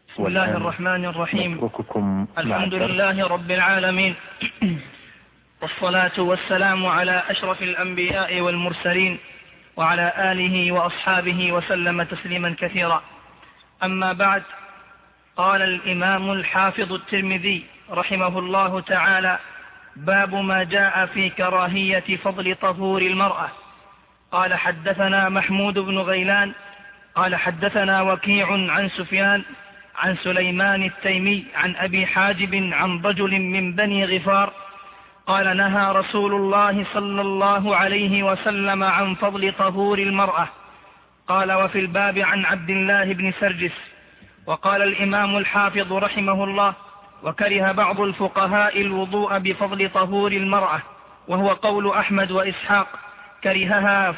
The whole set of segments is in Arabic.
بسم الله الرحمن الرحيم. الحمد لله رب العالمين، والصلاة والسلام على أشرف الأنبياء والمرسلين وعلى آله وأصحابه وسلم تسليما كثيرا. أما بعد، قال الإمام الحافظ الترمذي رحمه الله تعالى: باب ما جاء في كراهية فضل طهور المرأة. قال: حدثنا محمود بن غيلان قال: حدثنا وكيع عن سفيان عن سليمان التيمي عن أبي حاجب عن رجل من بني غفار قال: نهى رسول الله صلى الله عليه وسلم عن فضل طهور المرأة. قال: وفي الباب عن عبد الله بن سرجس. وقال الإمام الحافظ رحمه الله: وكره بعض الفقهاء الوضوء بفضل طهور المرأة، وهو قول أحمد وإسحاق، كرها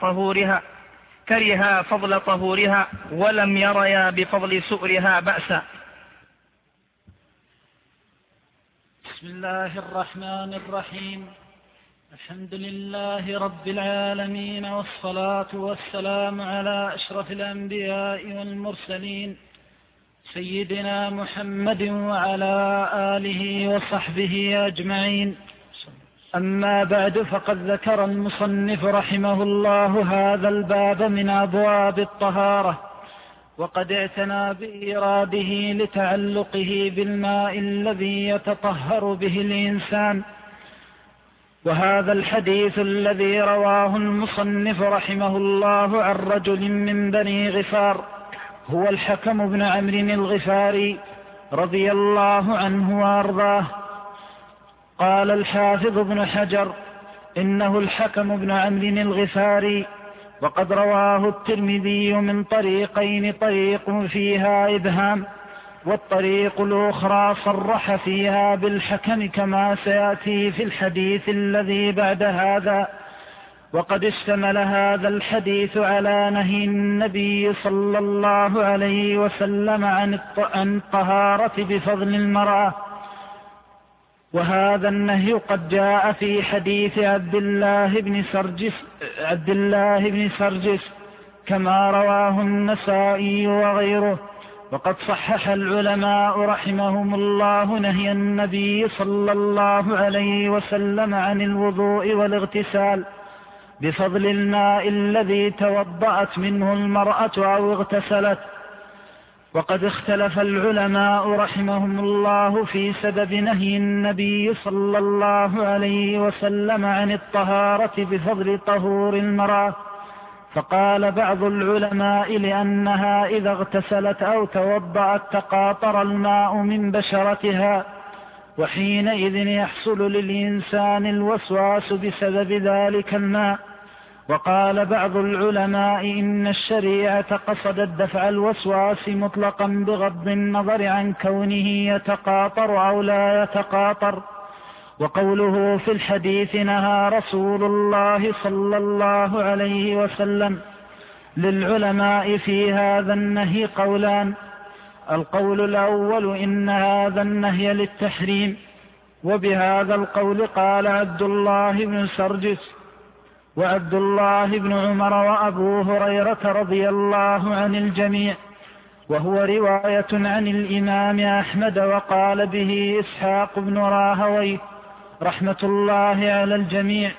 فضل طهورها ولم يريا بفضل سؤرها بأسا. بسم الله الرحمن الرحيم. الحمد لله رب العالمين، والصلاة والسلام على أشرف الأنبياء والمرسلين سيدنا محمد وعلى آله وصحبه أجمعين. أما بعد، فقد ذكر المصنف رحمه الله هذا الباب من أبواب الطهارة، وقد اعتنى بإيراده لتعلقه بالماء الذي يتطهر به الإنسان. وهذا الحديث الذي رواه المصنف رحمه الله عن رجل من بني غفار هو الحكم بن عمرو الغفاري رضي الله عنه وأرضاه. قال الحافظ بن حجر: إنه الحكم بن عمرو الغفاري، وقد رواه الترمذي من طريقين، طريق فيها إبهام، والطريق الأخرى صرح فيها بالحكم كما سيأتي في الحديث الذي بعد هذا. وقد اشتمل هذا الحديث على نهي النبي صلى الله عليه وسلم عن الطهارة بفضل المرأة، وهذا النهي قد جاء في حديث عبد الله بن سرجس كما رواه النسائي وغيره. وقد صحح العلماء رحمهم الله نهي النبي صلى الله عليه وسلم عن الوضوء والاغتسال بفضل الماء الذي توضأت منه المرأة أو اغتسلت. وقد اختلف العلماء رحمهم الله في سبب نهي النبي صلى الله عليه وسلم عن الطهارة بفضل طهور المرأة، فقال بعض العلماء: لأنها إذا اغتسلت أو توضأت تقاطر الماء من بشرتها، وحينئذ يحصل للإنسان الوسواس بسبب ذلك الماء. وقال بعض العلماء: إن الشريعة قصدت دفع الوسواس مطلقا بغض النظر عن كونه يتقاطر أو لا يتقاطر. وقوله في الحديث نهى رسول الله صلى الله عليه وسلم، للعلماء في هذا النهي قولان: القول الأول إن هذا النهي للتحريم، وبهذا القول قال عبد الله بن سرجس وعبد الله بن عمر وأبو هريرة رضي الله عن الجميع، وهو رواية عن الإمام أحمد. وقال به إسحاق بن راهويه رحمة الله على الجميع.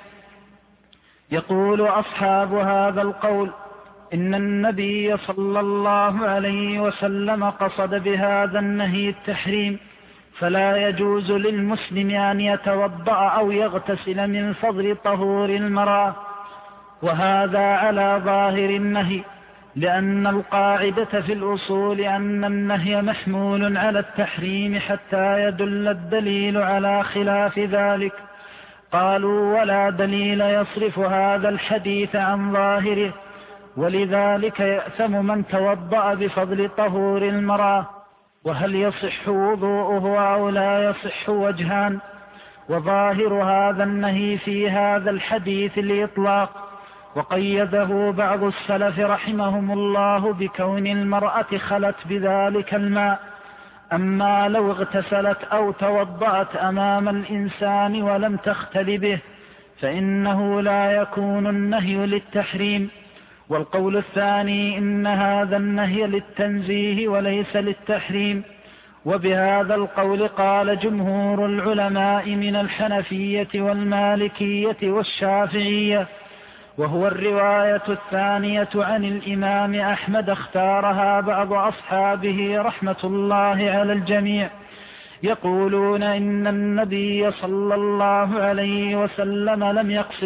يقول أصحاب هذا القول: إن النبي صلى الله عليه وسلم قصد بهذا النهي التحريم، فلا يجوز للمسلم أن يتوضأ أو يغتسل من فضل طهور المرأة. وهذا على ظاهر النهي، لأن القاعدة في الأصول أن النهي محمول على التحريم حتى يدل الدليل على خلاف ذلك. قالوا: ولا دليل يصرف هذا الحديث عن ظاهره، ولذلك يأثم من توضأ بفضل طهور المرأة. وهل يصح وضوءه أو لا يصح؟ وجهان، وظاهر هذا النهي في هذا الحديث الإطلاق، وقيده بعض السلف رحمهم الله بكون المرأة خلت بذلك الماء. أما لو اغتسلت أو توضأت أمام الإنسان ولم تختل به، فإنه لا يكون النهي للتحريم، والقول الثاني إن هذا النهي للتنزيه وليس للتحريم. وبهذا القول قال جمهور العلماء من الحنفية والمالكية والشافعية، وهو الرواية الثانية عن الإمام أحمد اختارها بعض أصحابه رحمة الله على الجميع، يقولون إن النبي صلى الله عليه وسلم لم يقصد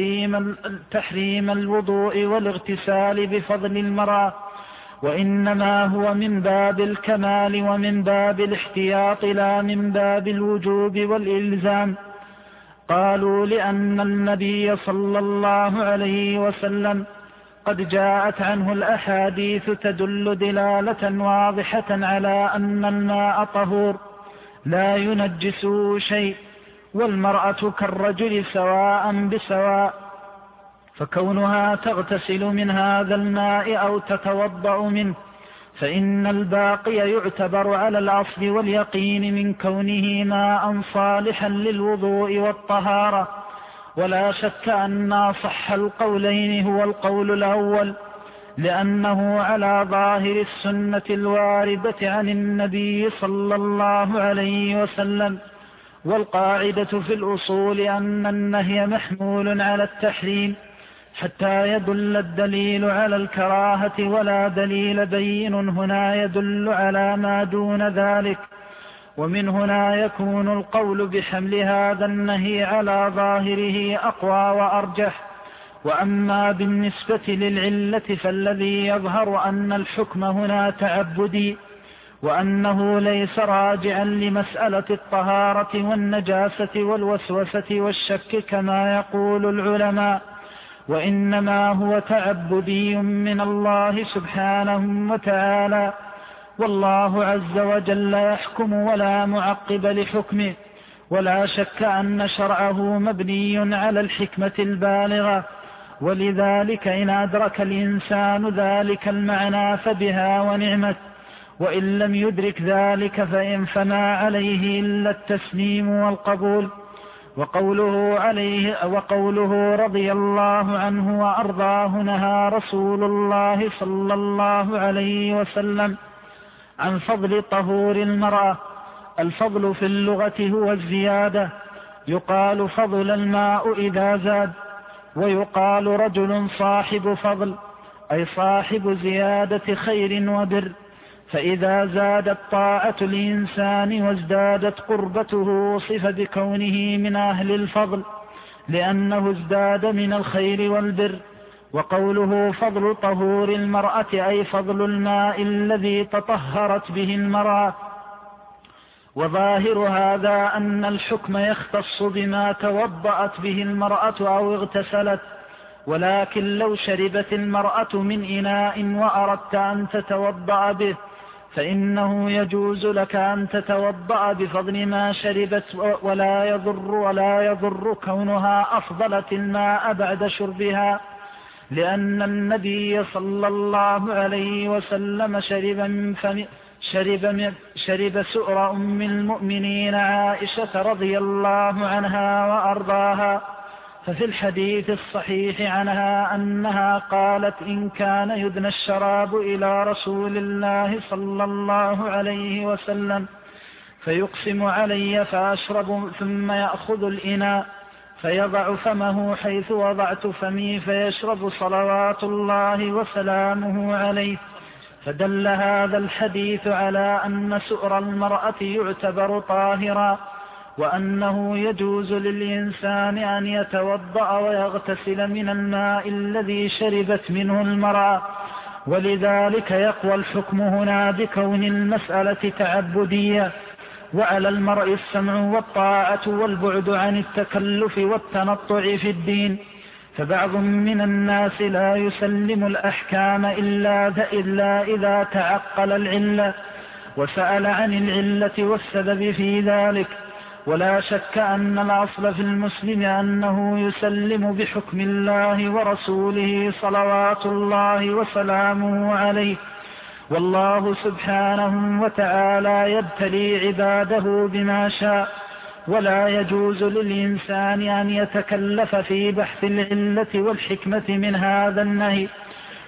تحريم الوضوء والاغتسال بفضل المرأة، وإنما هو من باب الكمال ومن باب الاحتياط لا من باب الوجوب والإلزام. قالوا لأن النبي صلى الله عليه وسلم قد جاءت عنه الأحاديث تدل دلالة واضحة على أن الماء طهور لا ينجسه شيء، والمرأة كالرجل سواء بسواء، فكونها تغتسل من هذا الماء أو تتوضأ منه فإن الباقي يعتبر على الأصل واليقين من كونه ماء صالحا للوضوء والطهارة. ولا شك أن أصح القولين هو القول الأول، لأنه على ظاهر السنة الواردة عن النبي صلى الله عليه وسلم. والقاعدة في الأصول أن النهي محمول على التحريم حتى يدل الدليل على الكراهة، ولا دليل بين هنا يدل على ما دون ذلك. ومن هنا يكون القول بحمل هذا النهي على ظاهره أقوى وأرجح. وأما بالنسبة للعلة فالذي يظهر أن الحكم هنا تعبدي، وأنه ليس راجعا لمسألة الطهارة والنجاسة والوسوسة والشك كما يقول العلماء، وإنما هو تعبدي من الله سبحانه وتعالى. والله عز وجل يحكم ولا معقب لحكمه، ولا شك أن شرعه مبني على الحكمة البالغة، ولذلك إن أدرك الإنسان ذلك المعنى فبها ونعمت، وإن لم يدرك ذلك فما عليه إلا التسليم والقبول. وقوله رضي الله عنه وأرضاه نهى رسول الله صلى الله عليه وسلم عن فضل طهور المرأة. الفضل في اللغة هو الزيادة، يقال فضل الماء إذا زاد، ويقال رجل صاحب فضل أي صاحب زيادة خير وبر. فإذا زادت طاعة الإنسان وازدادت قربته وصف بكونه من أهل الفضل لأنه ازداد من الخير والبر. وقوله فضل طهور المرأة أي فضل الماء الذي تطهرت به المرأة. وظاهر هذا أن الحكم يختص بما توضأت به المرأة أو اغتسلت، ولكن لو شربت المرأة من إناء وأردت أن تتوضأ به فإنه يجوز لك أن تتوضأ بفضل ما شربت، ولا يضر كونها أفضلت الماء بعد شربها، لأن النبي صلى الله عليه وسلم شرب سؤر أم المؤمنين عائشة رضي الله عنها وأرضاها. ففي الحديث الصحيح عنها أنها قالت إن كان يدنى الشراب إلى رسول الله صلى الله عليه وسلم فيقسم علي فأشرب، ثم يأخذ الإناء فيضع فمه حيث وضعت فمي فيشرب صلوات الله وسلامه عليه. فدل هذا الحديث على أن سؤر المرأة يعتبر طاهرا، وأنه يجوز للإنسان أن يتوضأ ويغتسل من الماء الذي شربت منه المرأة. ولذلك يقوى الحكم هنا بكون المسألة تعبدية، وعلى المرء السمع والطاعة والبعد عن التكلف والتنطع في الدين. فبعض من الناس لا يسلم الأحكام إلا إذا تعقل العلة وسأل عن العلة والسبب في ذلك. ولا شك أن الأصل في المسلم أنه يسلم بحكم الله ورسوله صلوات الله وسلامه عليه. والله سبحانه وتعالى يبتلي عباده بما شاء، ولا يجوز للإنسان أن يتكلف في بحث العلة والحكمة من هذا النهي،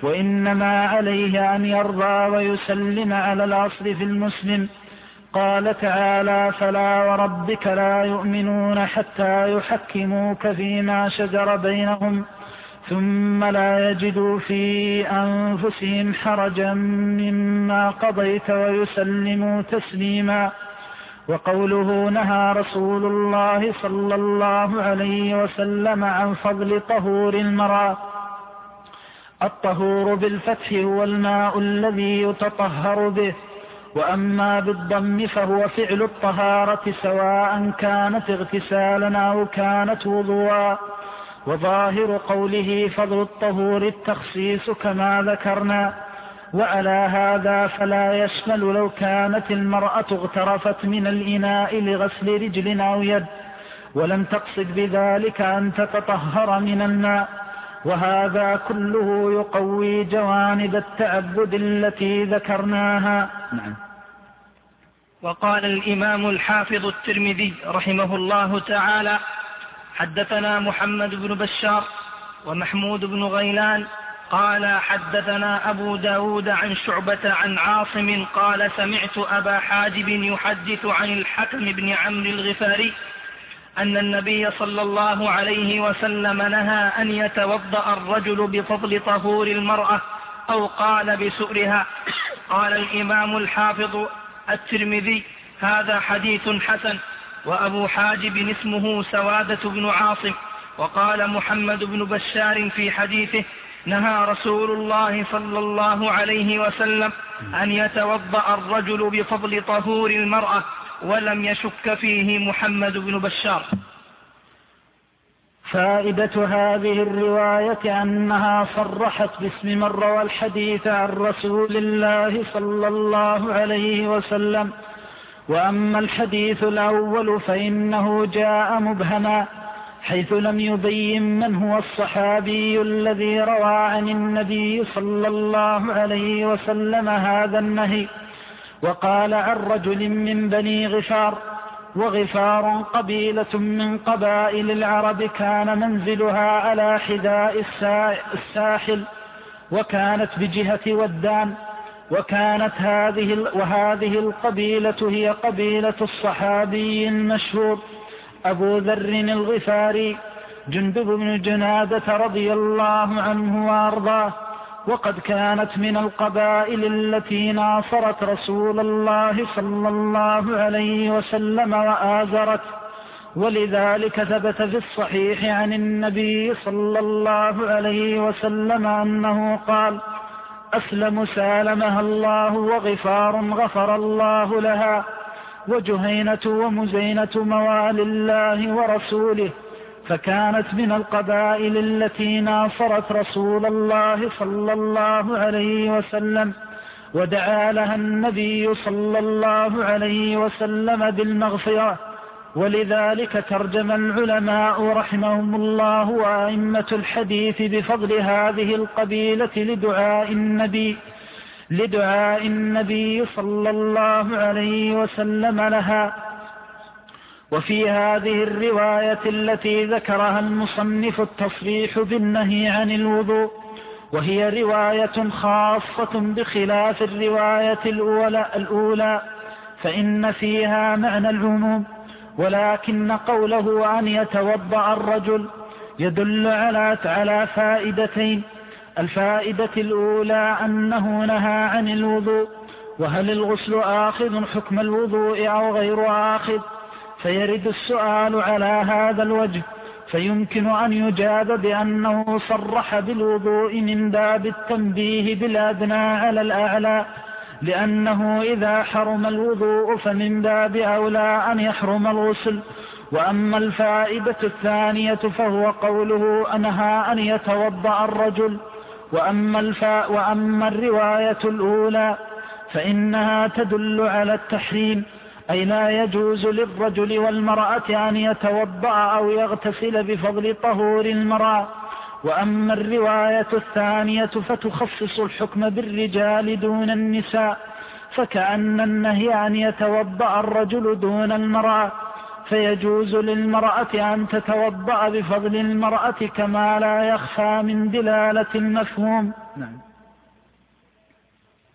وإنما عليه أن يرضى ويسلم على الأصل في المسلم. قال تعالى: فلا وربك لا يؤمنون حتى يحكموك فيما شجر بينهم ثم لا يجدوا في أنفسهم حرجا مما قضيت ويسلموا تسليما. وقوله: نهى رسول الله صلى الله عليه وسلم عن فضل طهور المرأة. الطهور بالفتح هو الماء الذي يتطهر به، وأما بالضم فهو فعل الطهارة سواء كانت اغتسالا أو كانت وضوءا. وظاهر قوله فضل الطهور التخصيص كما ذكرنا، وعلى هذا فلا يشمل لو كانت المرأة اغترفت من الإناء لغسل رجل أو يد ولم تقصد بذلك أن تتطهر من الماء، وهذا كله يقوي جوانب التعبد التي ذكرناها. نعم. وقال الإمام الحافظ الترمذي رحمه الله تعالى: حدثنا محمد بن بشار ومحمود بن غيلان قال حدثنا أبو داود عن شعبة عن عاصم قال: سمعت أبا حاجب يحدث عن الحكم بن عمرو الغفاري أن النبي صلى الله عليه وسلم نهى أن يتوضأ الرجل بفضل طهور المرأة أو قال بسؤرها. قال الإمام الحافظ الترمذي: هذا حديث حسن. وأبو حاجب اسمه سوادة بن عاصم. وقال محمد بن بشار في حديثه: نهى رسول الله صلى الله عليه وسلم أن يتوضأ الرجل بفضل طهور المرأة، ولم يشك فيه محمد بن بشار. فائدة هذه الرواية أنها صرحت باسم من روى الحديث عن رسول الله صلى الله عليه وسلم. وأما الحديث الأول فإنه جاء مبهما حيث لم يبين من هو الصحابي الذي روى عن النبي صلى الله عليه وسلم هذا النهي. وقال عن رجل من بني غفار، وغفار قبيلة من قبائل العرب كان منزلها على حذاء الساحل، وكانت بجهة ودان، وكانت وهذه القبيلة هي قبيلة الصحابي المشهور أبو ذر الغفاري جندب بن جنادة رضي الله عنه وأرضاه. وقد كانت من القبائل التي ناصرت رسول الله صلى الله عليه وسلم وآزرت، ولذلك ثبت في الصحيح عن النبي صلى الله عليه وسلم أنه قال: أسلم سالمها الله، وغفار غفر الله لها، وجهينة ومزينة موالي الله ورسوله. فكانت من القبائل التي ناصرت رسول الله صلى الله عليه وسلم، ودعا لها النبي صلى الله عليه وسلم بالمغفرة. ولذلك ترجم العلماء رحمهم الله وأئمة الحديث بفضل هذه القبيلة لدعاء النبي صلى الله عليه وسلم لها. وفي هذه الرواية التي ذكرها المصنف التصريح بالنهي عن الوضوء، وهي رواية خاصة بخلاف الرواية الأولى، فإن فيها معنى العموم، ولكن قوله أن يتوضأ الرجل يدل على فائدتين. الفائدة الأولى أنه نهى عن الوضوء، وهل الغسل آخذ حكم الوضوء أو غير آخذ؟ فيرد السؤال على هذا الوجه، فيمكن أن يجاب بأنه صرح بالوضوء من باب التنبيه بالأدنى على الأعلى، لأنه إذا حرم الوضوء فمن باب أولى أن يحرم الغسل. وأما الفائدة الثانية فهو قوله أنهى أن يتوضأ الرجل. وأما الرواية الأولى فإنها تدل على التحريم، أي لا يجوز للرجل والمرأة أن يتوضأ أو يغتسل بفضل طهور المرأة. وأما الرواية الثانية فتخصص الحكم بالرجال دون النساء، فكأن النهي أن يتوضأ الرجل دون المرأة، فيجوز للمرأة أن تتوضأ بفضل المرأة كما لا يخفى من دلالة المفهوم.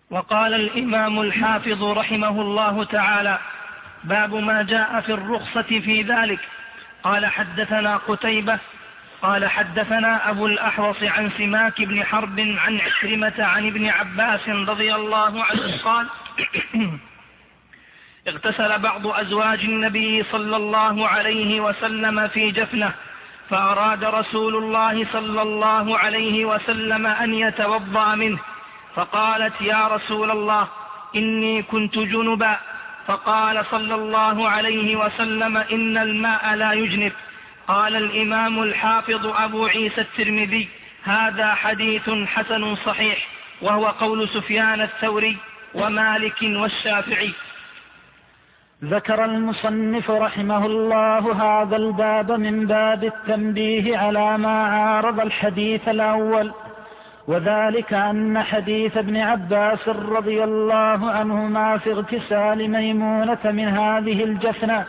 وقال الإمام الحافظ رحمه الله تعالى: باب ما جاء في الرخصة في ذلك. قال حدثنا قتيبة قال حدثنا أبو الأحوص عن سماك بن حرب عن عكرمة عن ابن عباس رضي الله عنه قال: اغتسل بعض أزواج النبي صلى الله عليه وسلم في جفنة، فأراد رسول الله صلى الله عليه وسلم أن يتوضأ منه، فقالت: يا رسول الله إني كنت جنبا. فقال صلى الله عليه وسلم: إن الماء لا يجنب. قال الإمام الحافظ أبو عيسى الترمذي: هذا حديث حسن صحيح، وهو قول سفيان الثوري ومالك والشافعي. ذكر المصنف رحمه الله هذا الباب من باب التنبيه على ما عارض الحديث الأول، وذلك أن حديث ابن عباس رضي الله عنهما في اغتسال ميمونة من هذه الجفنة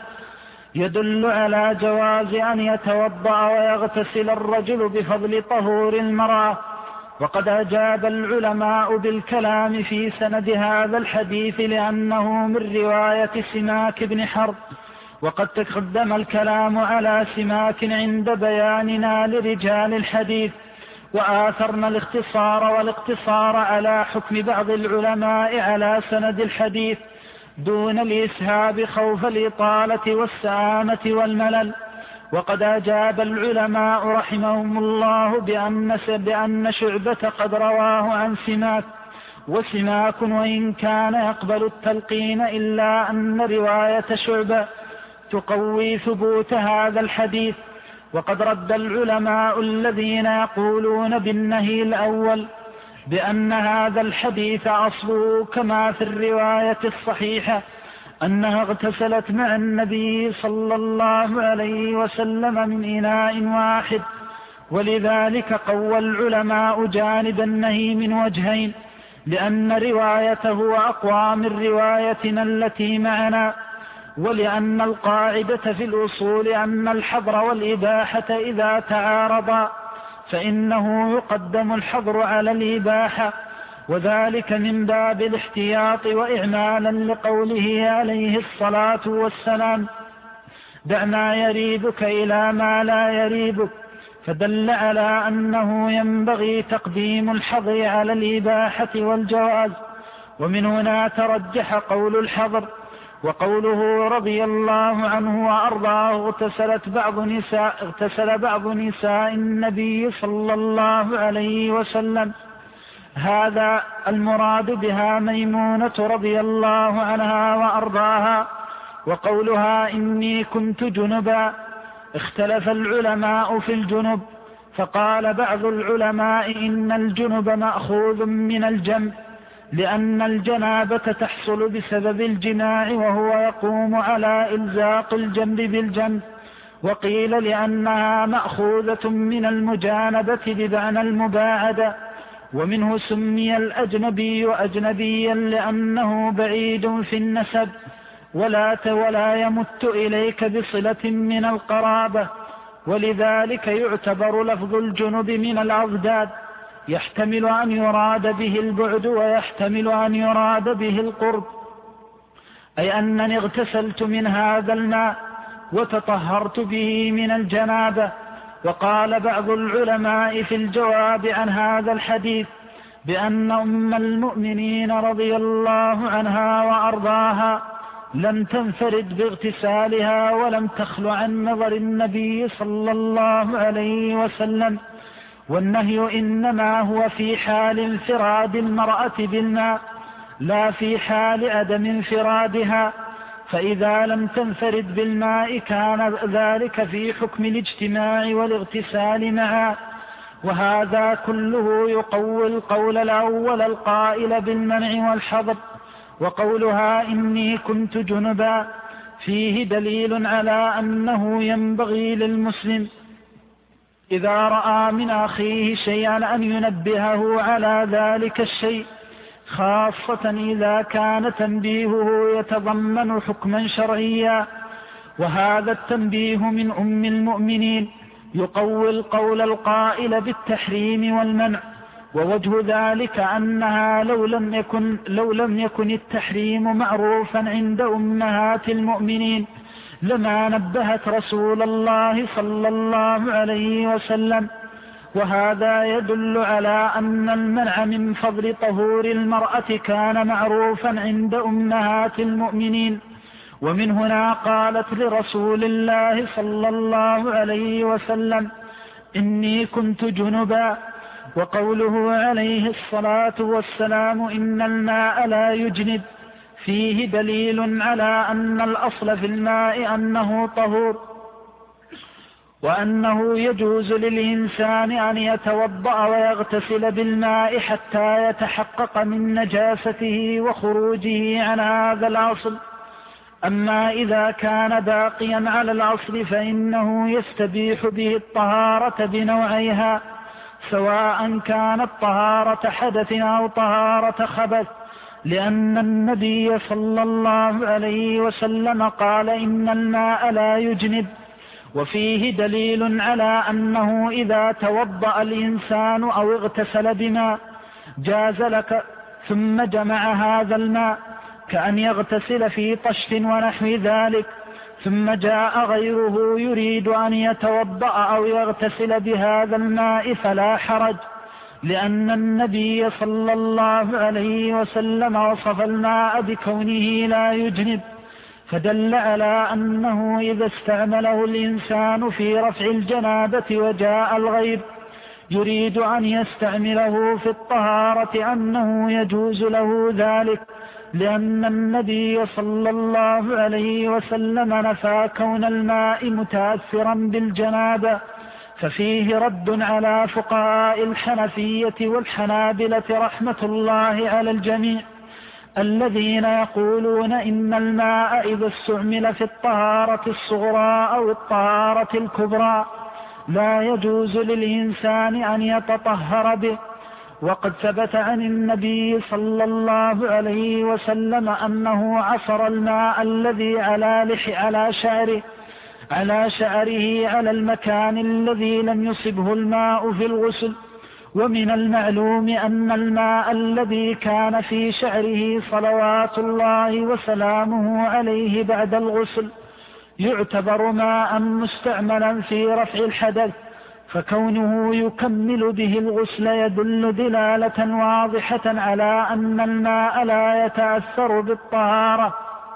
يدل على جواز أن يتوضأ ويغتسل الرجل بفضل طهور المرأة. وقد أجاب العلماء بالكلام في سند هذا الحديث لأنه من رواية سماك بن حرب، وقد تقدم الكلام على سماك عند بياننا لرجال الحديث، وآثرنا الاختصار والاقتصار على حكم بعض العلماء على سند الحديث دون الإسهاب خوف الإطالة والسآمة والملل. وقد أجاب العلماء رحمهم الله بأن شعبة قد رواه عن سماك، وسماك وإن كان يقبل التلقين إلا أن رواية شعبة تقوي ثبوت هذا الحديث. وقد رد العلماء الذين يقولون بالنهي الأول بأن هذا الحديث أصله كما في الرواية الصحيحة أنها اغتسلت مع النبي صلى الله عليه وسلم من إناء واحد، ولذلك قوى العلماء جانب النهي من وجهين، لأن روايته أقوى من روايتنا التي معنا، ولأن القاعدة في الأصول أن الحظر والإباحة إذا تعارضا فإنه يقدم الحظر على الإباحة، وذلك من باب الاحتياط وإعمالا لقوله عليه الصلاة والسلام: دع ما يريبك إلى ما لا يريبك، فدل على أنه ينبغي تقديم الحظر على الإباحة والجواز. ومن هنا ترجح قول الحظر. وقوله رضي الله عنه وأرضاه اغتسل بعض نساء النبي صلى الله عليه وسلم، هذا المراد بها ميمونة رضي الله عنها وأرضاها. وقولها إني كنت جنبا، اختلف العلماء في الجنب، فقال بعض العلماء إن الجنب مأخوذ من الجنب، لأن الجنابة تحصل بسبب الجماع وهو يقوم على إلزاق الجنب بالجنب. وقيل لأنها مأخوذة من المجانبة بمعنى المباعدة، ومنه سمي الأجنبي أجنبيا لأنه بعيد في النسب ولا يمت إليك بصلة من القرابة، ولذلك يعتبر لفظ الجنب من الأضداد، يحتمل أن يراد به البعد ويحتمل أن يراد به القرب، أي أنني اغتسلت من هذا الماء وتطهرت به من الجنابة. وقال بعض العلماء في الجواب عن هذا الحديث بأن أم المؤمنين رضي الله عنها وأرضاها لم تنفرد باغتسالها ولم تخل عن نظر النبي صلى الله عليه وسلم، والنهي إنما هو في حال انفراد المرأة بالماء لا في حال عدم انفرادها، فإذا لم تنفرد بالماء كان ذلك في حكم الاجتماع والاغتسال معا. وهذا كله يقوي القول الأول القائل بالمنع والحظر. وقولها إني كنت جنبا فيه دليل على أنه ينبغي للمسلم إذا رأى من أخيه شيئا أن ينبهه على ذلك الشيء، خاصة إذا كان تنبيهه يتضمن حكما شرعيا. وهذا التنبيه من أم المؤمنين يقوي القول القائل بالتحريم والمنع، ووجه ذلك أنها لو لم يكن التحريم معروفا عند أمهات المؤمنين لما نبهت رسول الله صلى الله عليه وسلم. وهذا يدل على أن المنع من فضل طهور المرأة كان معروفا عند أمهات المؤمنين. ومن هنا قالت لرسول الله صلى الله عليه وسلم: إني كنت جنبا. وقوله عليه الصلاة والسلام: إن الماء لا يجنب، فيه دليل على أن الأصل في الماء أنه طهور، وأنه يجوز للإنسان أن يتوضأ ويغتسل بالماء حتى يتحقق من نجاسته وخروجه عن هذا الأصل. أما إذا كان باقيا على الأصل فإنه يستبيح به الطهارة بنوعيها، سواء كانت طهارة حدث أو طهارة خبث، لأن النبي صلى الله عليه وسلم قال: إن الماء لا يجنب. وفيه دليل على أنه إذا توضأ الإنسان أو اغتسل بماء جاز لك ثم جمع هذا الماء، كأن يغتسل في طشت ونحو ذلك، ثم جاء غيره يريد أن يتوضأ أو يغتسل بهذا الماء فلا حرج، لأن النبي صلى الله عليه وسلم وصف الماء بكونه لا يجنب، فدل على أنه إذا استعمله الإنسان في رفع الجنابة وجاء الغير يريد أن يستعمله في الطهارة أنه يجوز له ذلك، لأن النبي صلى الله عليه وسلم نفى كون الماء متأثرا بالجنابة. ففيه رد على فقهاء الحنفية والحنابلة رحمة الله على الجميع، الذين يقولون إن الماء إذا استعمل في الطهارة الصغرى أو الطهارة الكبرى لا يجوز للإنسان أن يتطهر به. وقد ثبت عن النبي صلى الله عليه وسلم أنه عصر الماء الذي على شعره على المكان الذي لم يصبه الماء في الغسل. ومن المعلوم أن الماء الذي كان في شعره صلوات الله وسلامه عليه بعد الغسل يعتبر ماء مستعملا في رفع الحدث، فكونه يكمل به الغسل يدل دلالة واضحة على أن الماء لا يتأثر بالطهارة.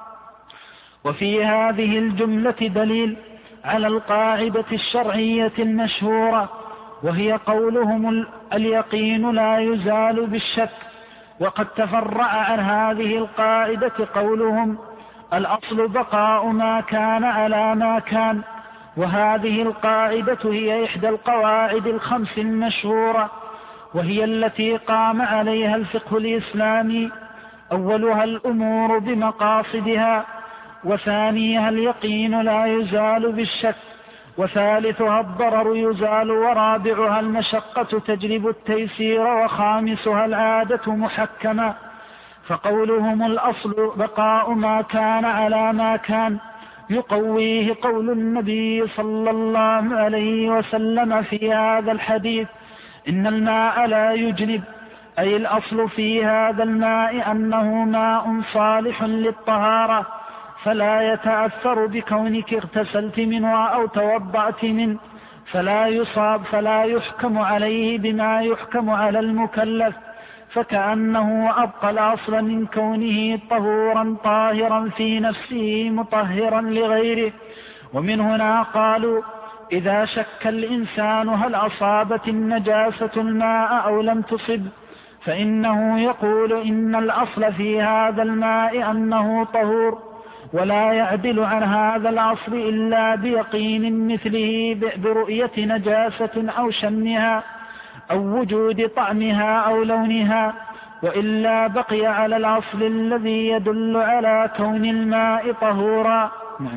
وفي هذه الجملة دليل على القاعدة الشرعية المشهورة، وهي قولهم: اليقين لا يزال بالشك. وقد تفرع عن هذه القاعدة قولهم: الأصل بقاء ما كان على ما كان. وهذه القاعدة هي إحدى القواعد الخمس المشهورة، وهي التي قام عليها الفقه الإسلامي: أولها الأمور بمقاصدها، وثانيها اليقين لا يزال بالشك، وثالثها الضرر يزال، ورابعها المشقة تجلب التيسير، وخامسها العادة محكمة. فقولهم الأصل بقاء ما كان على ما كان يقويه قول النبي صلى الله عليه وسلم في هذا الحديث: إن الماء لا يجنب، أي الأصل في هذا الماء أنه ماء صالح للطهارة، فلا يتأثر بكونك اغتسلت منه أو توضأت منه، فلا يصاب، فلا يحكم عليه بما يحكم على المكلف، فكأنه أبقى الأصل من كونه طهورا طاهرا في نفسه مطهرا لغيره. ومن هنا قالوا: إذا شك الإنسان هل أصابت النجاسة الماء أو لم تصب، فإنه يقول: إن الأصل في هذا الماء أنه طهور، ولا يعدل عن هذا الأصل إلا بيقين مثله برؤية نجاسة أو شمها أو وجود طعمها أو لونها، وإلا بقي على الأصل الذي يدل على كون الماء طهورا.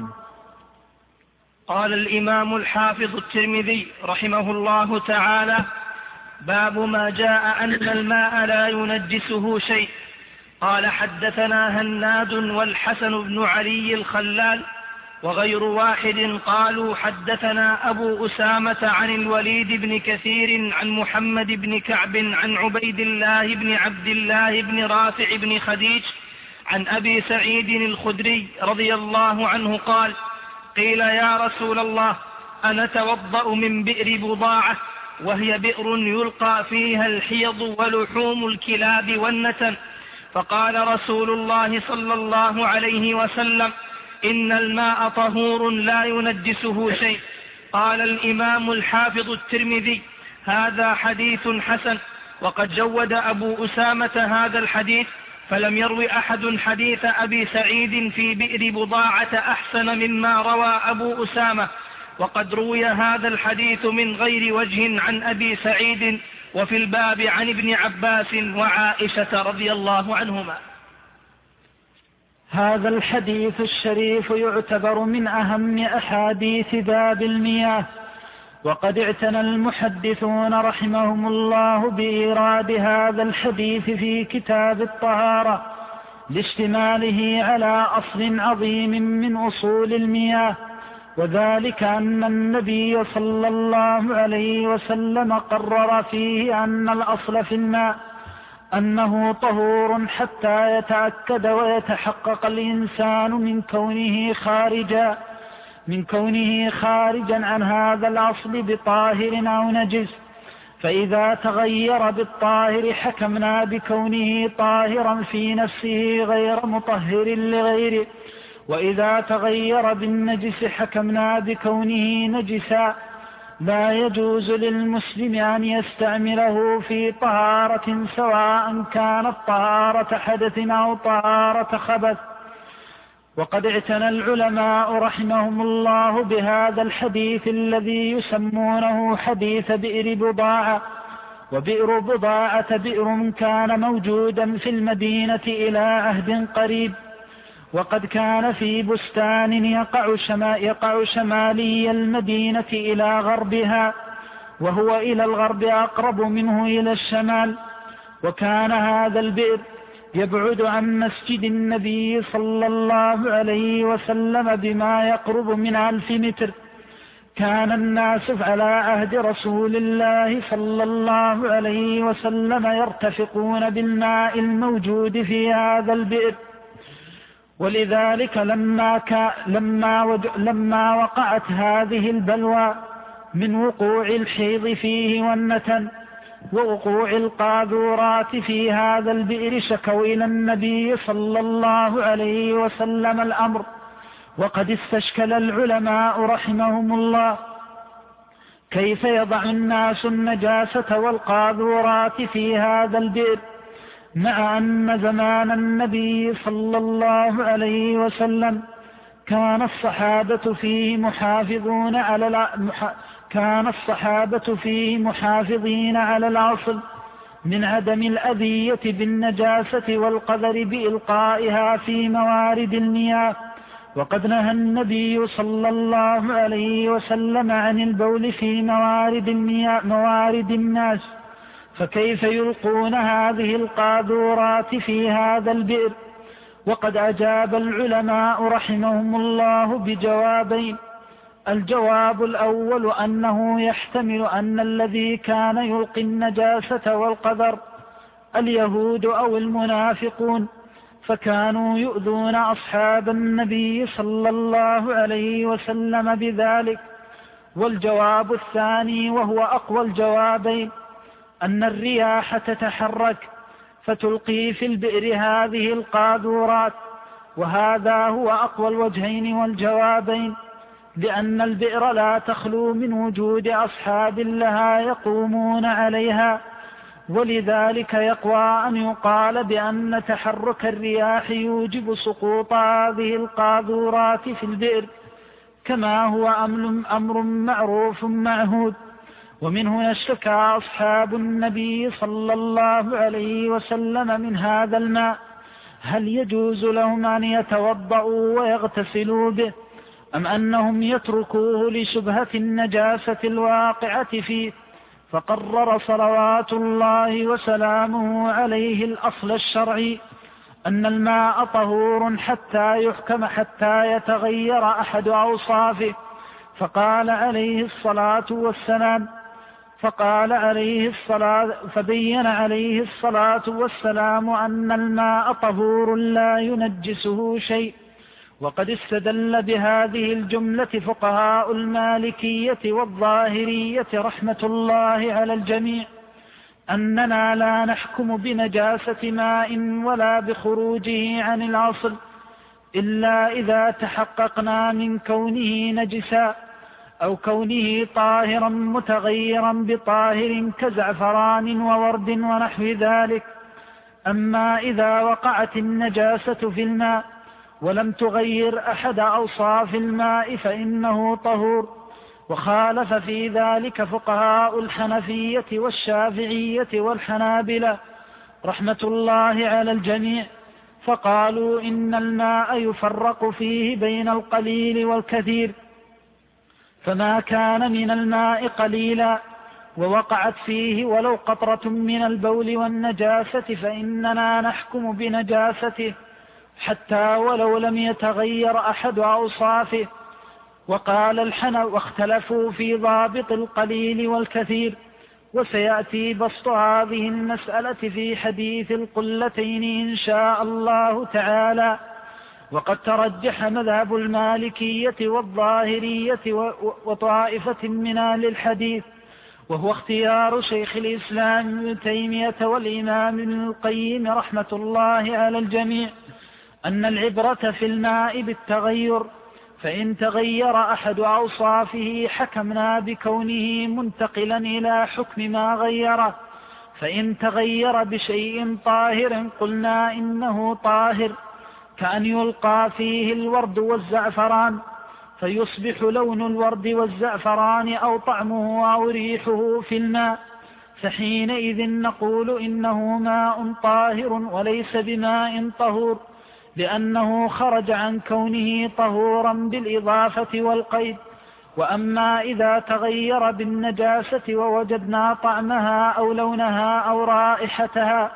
قال الإمام الحافظ الترمذي رحمه الله تعالى: باب ما جاء أن الماء لا ينجسه شيء. قال: حدثنا هناد والحسن بن علي الخلال وغير واحد قالوا حدثنا أبو أسامة عن الوليد بن كثير عن محمد بن كعب عن عبيد الله بن عبد الله بن رافع بن خديج عن أبي سعيد الخدري رضي الله عنه قال قيل يا رسول الله أنتوضأ من بئر بضاعة وهي بئر يلقى فيها الحيض ولحوم الكلاب والنتن؟ فقال رسول الله صلى الله عليه وسلم إن الماء طهور لا ينجسه شيء. قال الإمام الحافظ الترمذي هذا حديث حسن. وقد جود أبو أسامة هذا الحديث فلم يروي أحد حديث أبي سعيد في بئر بضاعة أحسن مما روى أبو أسامة. وقد روي هذا الحديث من غير وجه عن أبي سعيد وفي الباب عن ابن عباس وعائشة رضي الله عنهما. هذا الحديث الشريف يعتبر من أهم أحاديث باب المياه، وقد اعتنى المحدثون رحمهم الله بإيراد هذا الحديث في كتاب الطهارة لاشتماله على أصل عظيم من أصول المياه، وذلك أن النبي صلى الله عليه وسلم قرر فيه أن الأصل في الماء أنه طهور حتى يتأكد ويتحقق الإنسان من كونه خارجا عن هذا الأصل بطاهر أو نجس. فإذا تغير بالطاهر حكمنا بكونه طاهرا في نفسه غير مطهر لغيره، وإذا تغير بالنجس حكمنا بكونه نجسا. لا يجوز للمسلم أن يستعمله في طهارة سواء كانت طهارة حدث أو طهارة خبث. وقد اعتنى العلماء رحمهم الله بهذا الحديث الذي يسمونه حديث بئر بضاعة. وبئر بضاعة بئر كان موجودا في المدينة إلى عهد قريب، وقد كان في بستان يقع شمالي المدينة إلى غربها، وهو إلى الغرب أقرب منه إلى الشمال. وكان هذا البئر يبعد عن مسجد النبي صلى الله عليه وسلم بما يقرب من 1000 متر. كان الناس على عهد رسول الله صلى الله عليه وسلم يرتفقون بالماء الموجود في هذا البئر، ولذلك لما وقعت هذه البلوى من وقوع الحيض فيه والنتن ووقوع القاذورات في هذا البئر شكوا إلى النبي صلى الله عليه وسلم الأمر. وقد استشكل العلماء رحمهم الله كيف يضع الناس النجاسة والقاذورات في هذا البئر، مع أن زمان النبي صلى الله عليه وسلم كان الصحابة فيه محافظين على الأصل من عدم الأذية بالنجاسة والقدر بإلقائها في موارد المياه. وقد نهى النبي صلى الله عليه وسلم عن البول في موارد الناس، فكيف يلقون هذه القاذورات في هذا البئر؟ وقد أجاب العلماء رحمهم الله بجوابين. الجواب الأول أنه يحتمل أن الذي كان يلقي النجاسة والقدر اليهود أو المنافقون، فكانوا يؤذون أصحاب النبي صلى الله عليه وسلم بذلك. والجواب الثاني وهو أقوى الجوابين أن الرياح تتحرك فتلقي في البئر هذه القاذورات، وهذا هو أقوى الوجهين والجوابين، لأن البئر لا تخلو من وجود أصحاب لها يقومون عليها، ولذلك يقوى أن يقال بأن تحرك الرياح يوجب سقوط هذه القاذورات في البئر، كما هو أمر معروف معهود. ومن هنا اشتكى أصحاب النبي صلى الله عليه وسلم من هذا الماء، هل يجوز لهم أن يتوضأوا ويغتسلوا به، أم أنهم يتركوه لشبهة النجاسة الواقعة فيه؟ فقرر صلوات الله وسلامه عليه الأصل الشرعي أن الماء طهور حتى يتغير أحد أوصافه. فبين عليه الصلاة والسلام أن الماء طهور لا ينجسه شيء. وقد استدل بهذه الجملة فقهاء المالكية والظاهرية رحمة الله على الجميع أننا لا نحكم بنجاسة ماء ولا بخروجه عن الأصل إلا إذا تحققنا من كونه نجسا أو كونه طاهرا متغيرا بطاهر كزعفران وورد ونحو ذلك. أما إذا وقعت النجاسة في الماء ولم تغير أحد أوصاف الماء فإنه طهور. وخالف في ذلك فقهاء الحنفية والشافعية والحنابلة رحمة الله على الجميع، فقالوا إن الماء يفرق فيه بين القليل والكثير، فما كان من الماء قليلا ووقعت فيه ولو قطرة من البول والنجاسة فإننا نحكم بنجاسته حتى ولو لم يتغير أحد أوصافه. واختلفوا في ضابط القليل والكثير، وسيأتي بسط هذه المسألة في حديث القلتين إن شاء الله تعالى. وقد ترجح مذهب المالكية والظاهرية وطائفة من أهل الحديث، وهو اختيار شيخ الإسلام ابن تيمية والإمام ابن القيم رحمة الله على الجميع، أن العبرة في الماء بالتغير، فإن تغير أحد أوصافه حكمنا بكونه منتقلا إلى حكم ما غيره، فإن تغير بشيء طاهر قلنا إنه طاهر، كأن يلقى فيه الورد والزعفران فيصبح لون الورد والزعفران أو طعمه أو ريحه في الماء، فحينئذ نقول إنه ماء طاهر وليس بماء طهور، لأنه خرج عن كونه طهورا بالإضافة والقيد. وأما إذا تغير بالنجاسة ووجدنا طعمها أو لونها أو رائحتها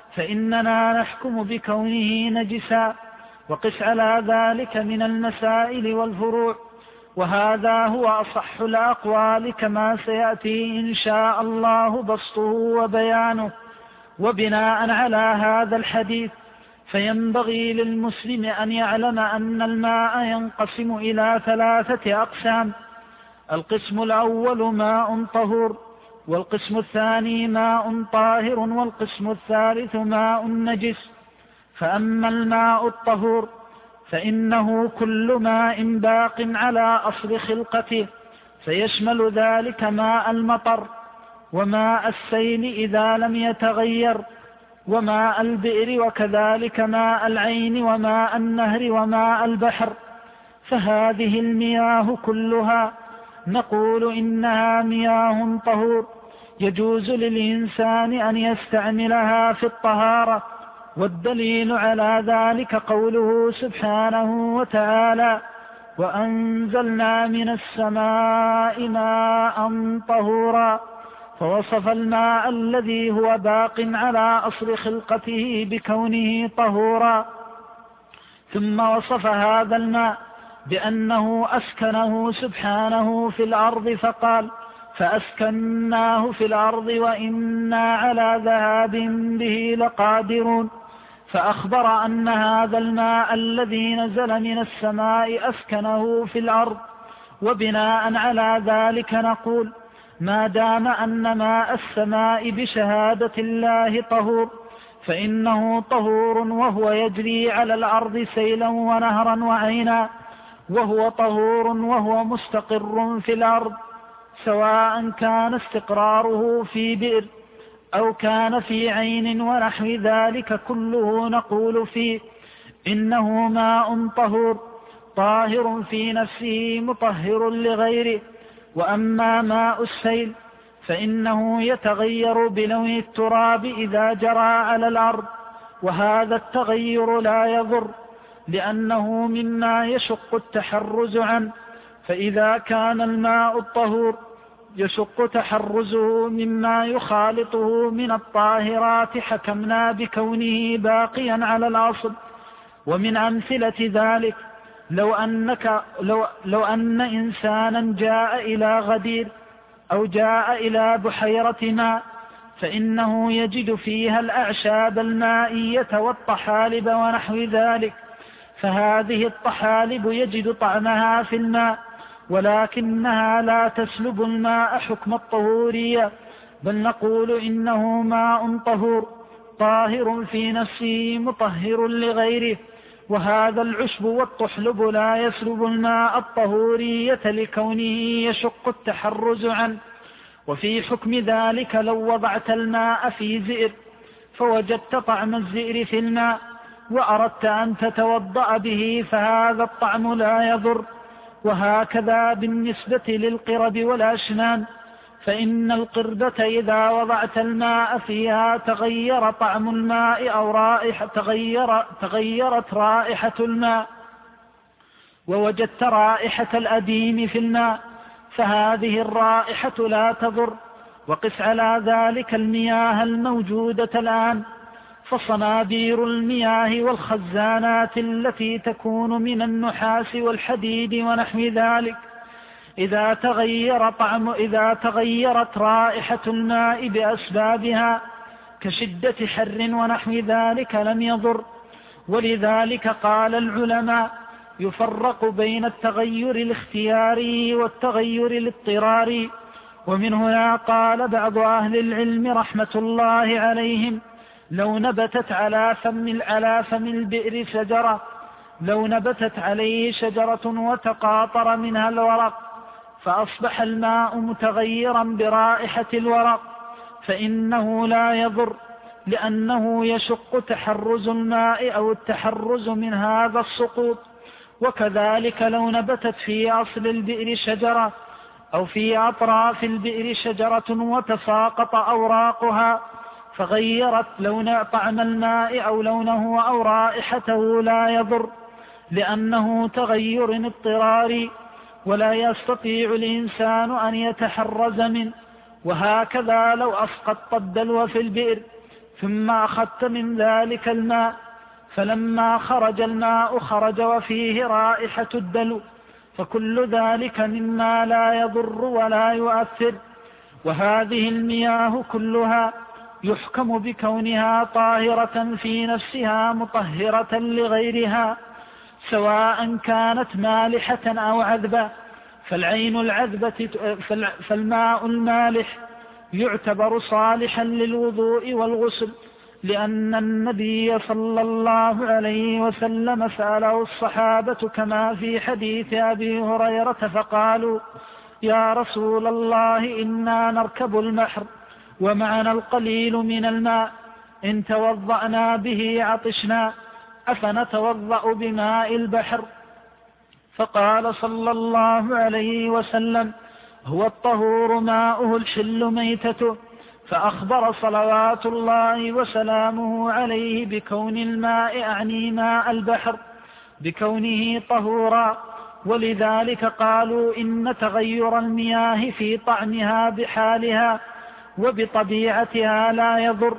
فإننا نحكم بكونه نجسا. وقس على ذلك من المسائل والفروع، وهذا هو أصح الأقوال كما سيأتي إن شاء الله بسطه وبيانه. وبناء على هذا الحديث فينبغي للمسلم أن يعلم أن الماء ينقسم إلى 3 أقسام: القسم الأول ماء طهور، والقسم الثاني ماء طاهر، والقسم الثالث ماء نجس. فأما الماء الطهور فإنه كل ماء باق على أصل خلقته، فيشمل ذلك ماء المطر وماء السيل إذا لم يتغير، وماء البئر، وكذلك ماء العين وماء النهر وماء البحر. فهذه المياه كلها نقول إنها مياه طهور يجوز للإنسان أن يستعملها في الطهارة. والدليل على ذلك قوله سبحانه وتعالى: وأنزلنا من السماء ماء طهورا، فوصف الماء الذي هو باق على أصل خلقته بكونه طهورا، ثم وصف هذا الماء بأنه أسكنه سبحانه في الأرض، فقال: فأسكناه في الأرض وإنا على ذهاب به لقادرون. فأخبر أن هذا الماء الذي نزل من السماء أسكنه في الأرض. وبناء على ذلك نقول: ما دام أن ماء السماء بشهادة الله طهور فإنه طهور، وهو يجري على الأرض سيلا ونهرا وعينا، وهو طهور وهو مستقر في الأرض، سواء كان استقراره في بئر أو كان في عين ونحو ذلك، كله نقول فيه إنه ماء طهور طاهر في نفسه مطهر لغيره. وأما ماء السيل فإنه يتغير بلون التراب إذا جرى على الأرض، وهذا التغير لا يضر لأنه مما يشق التحرز عنه. فإذا كان الماء الطهور يشق تحرزه مما يخالطه من الطاهرات حكمنا بكونه باقيا على الأصل. ومن أمثلة ذلك لو أن إنسانا جاء إلى غدير أو جاء إلى بحيرة ماء، فإنه يجد فيها الأعشاب المائية والطحالب ونحو ذلك، فهذه الطحالب يجد طعمها في الماء، ولكنها لا تسلب الماء حكم الطهورية، بل نقول إنه ماء طهور طاهر في نفسه مطهر لغيره. وهذا العشب والطحلب لا يسلب الماء الطهورية لكونه يشق التحرز عنه. وفي حكم ذلك لو وضعت الماء في زئر فوجدت طعم الزئر في الماء وأردت أن تتوضأ به فهذا الطعم لا يضر. وهكذا بالنسبة للقرب والأشنان، فإن القربة إذا وضعت الماء فيها تغير طعم الماء أو تغيرت رائحة الماء ووجدت رائحة الأديم في الماء، فهذه الرائحة لا تضر. وقس على ذلك المياه الموجودة الآن، فصنابير المياه والخزانات التي تكون من النحاس والحديد ونحو ذلك إذا تغيرت رائحة الماء بأسبابها كشدة حر ونحو ذلك لم يضر. ولذلك قال العلماء يفرق بين التغير الاختياري والتغير الاضطراري. ومن هنا قال بعض أهل العلم رحمة الله عليهم لو نبتت على فم البئر شجرة، لو نبتت عليه شجرة وتقاطر منها الورق فأصبح الماء متغيرا برائحة الورق فإنه لا يضر، لأنه يشق تحرز الماء أو التحرز من هذا السقوط. وكذلك لو نبتت في أصل البئر شجرة أو في أطراف البئر شجرة وتساقط أوراقها فغيرت لون طعم الماء أو لونه أو رائحته لا يضر، لأنه تغير اضطراري ولا يستطيع الإنسان أن يتحرز منه. وهكذا لو أسقطت الدلو في البئر ثم أخذت من ذلك الماء فلما خرج الماء خرج وفيه رائحة الدلو، فكل ذلك مما لا يضر ولا يؤثر. وهذه المياه كلها يحكم بكونها طاهرة في نفسها مطهرة لغيرها، سواء كانت مالحة أو عذبة. فالماء المالح يعتبر صالحا للوضوء والغسل، لأن النبي صلى الله عليه وسلم سأله الصحابة كما في حديث أبي هريرة فقالوا يا رسول الله إنا نركب البحر ومعنا القليل من الماء، إن توضأنا به عطشنا أفنتوضأ بماء البحر؟ فقال صلى الله عليه وسلم هو الطهور ماؤه الحل ميتته. فأخبر صلوات الله وسلامه عليه بكون الماء أعني ماء البحر بكونه طهورا. ولذلك قالوا إن تغير المياه في طعمها بحالها وبطبيعتها لا يضر.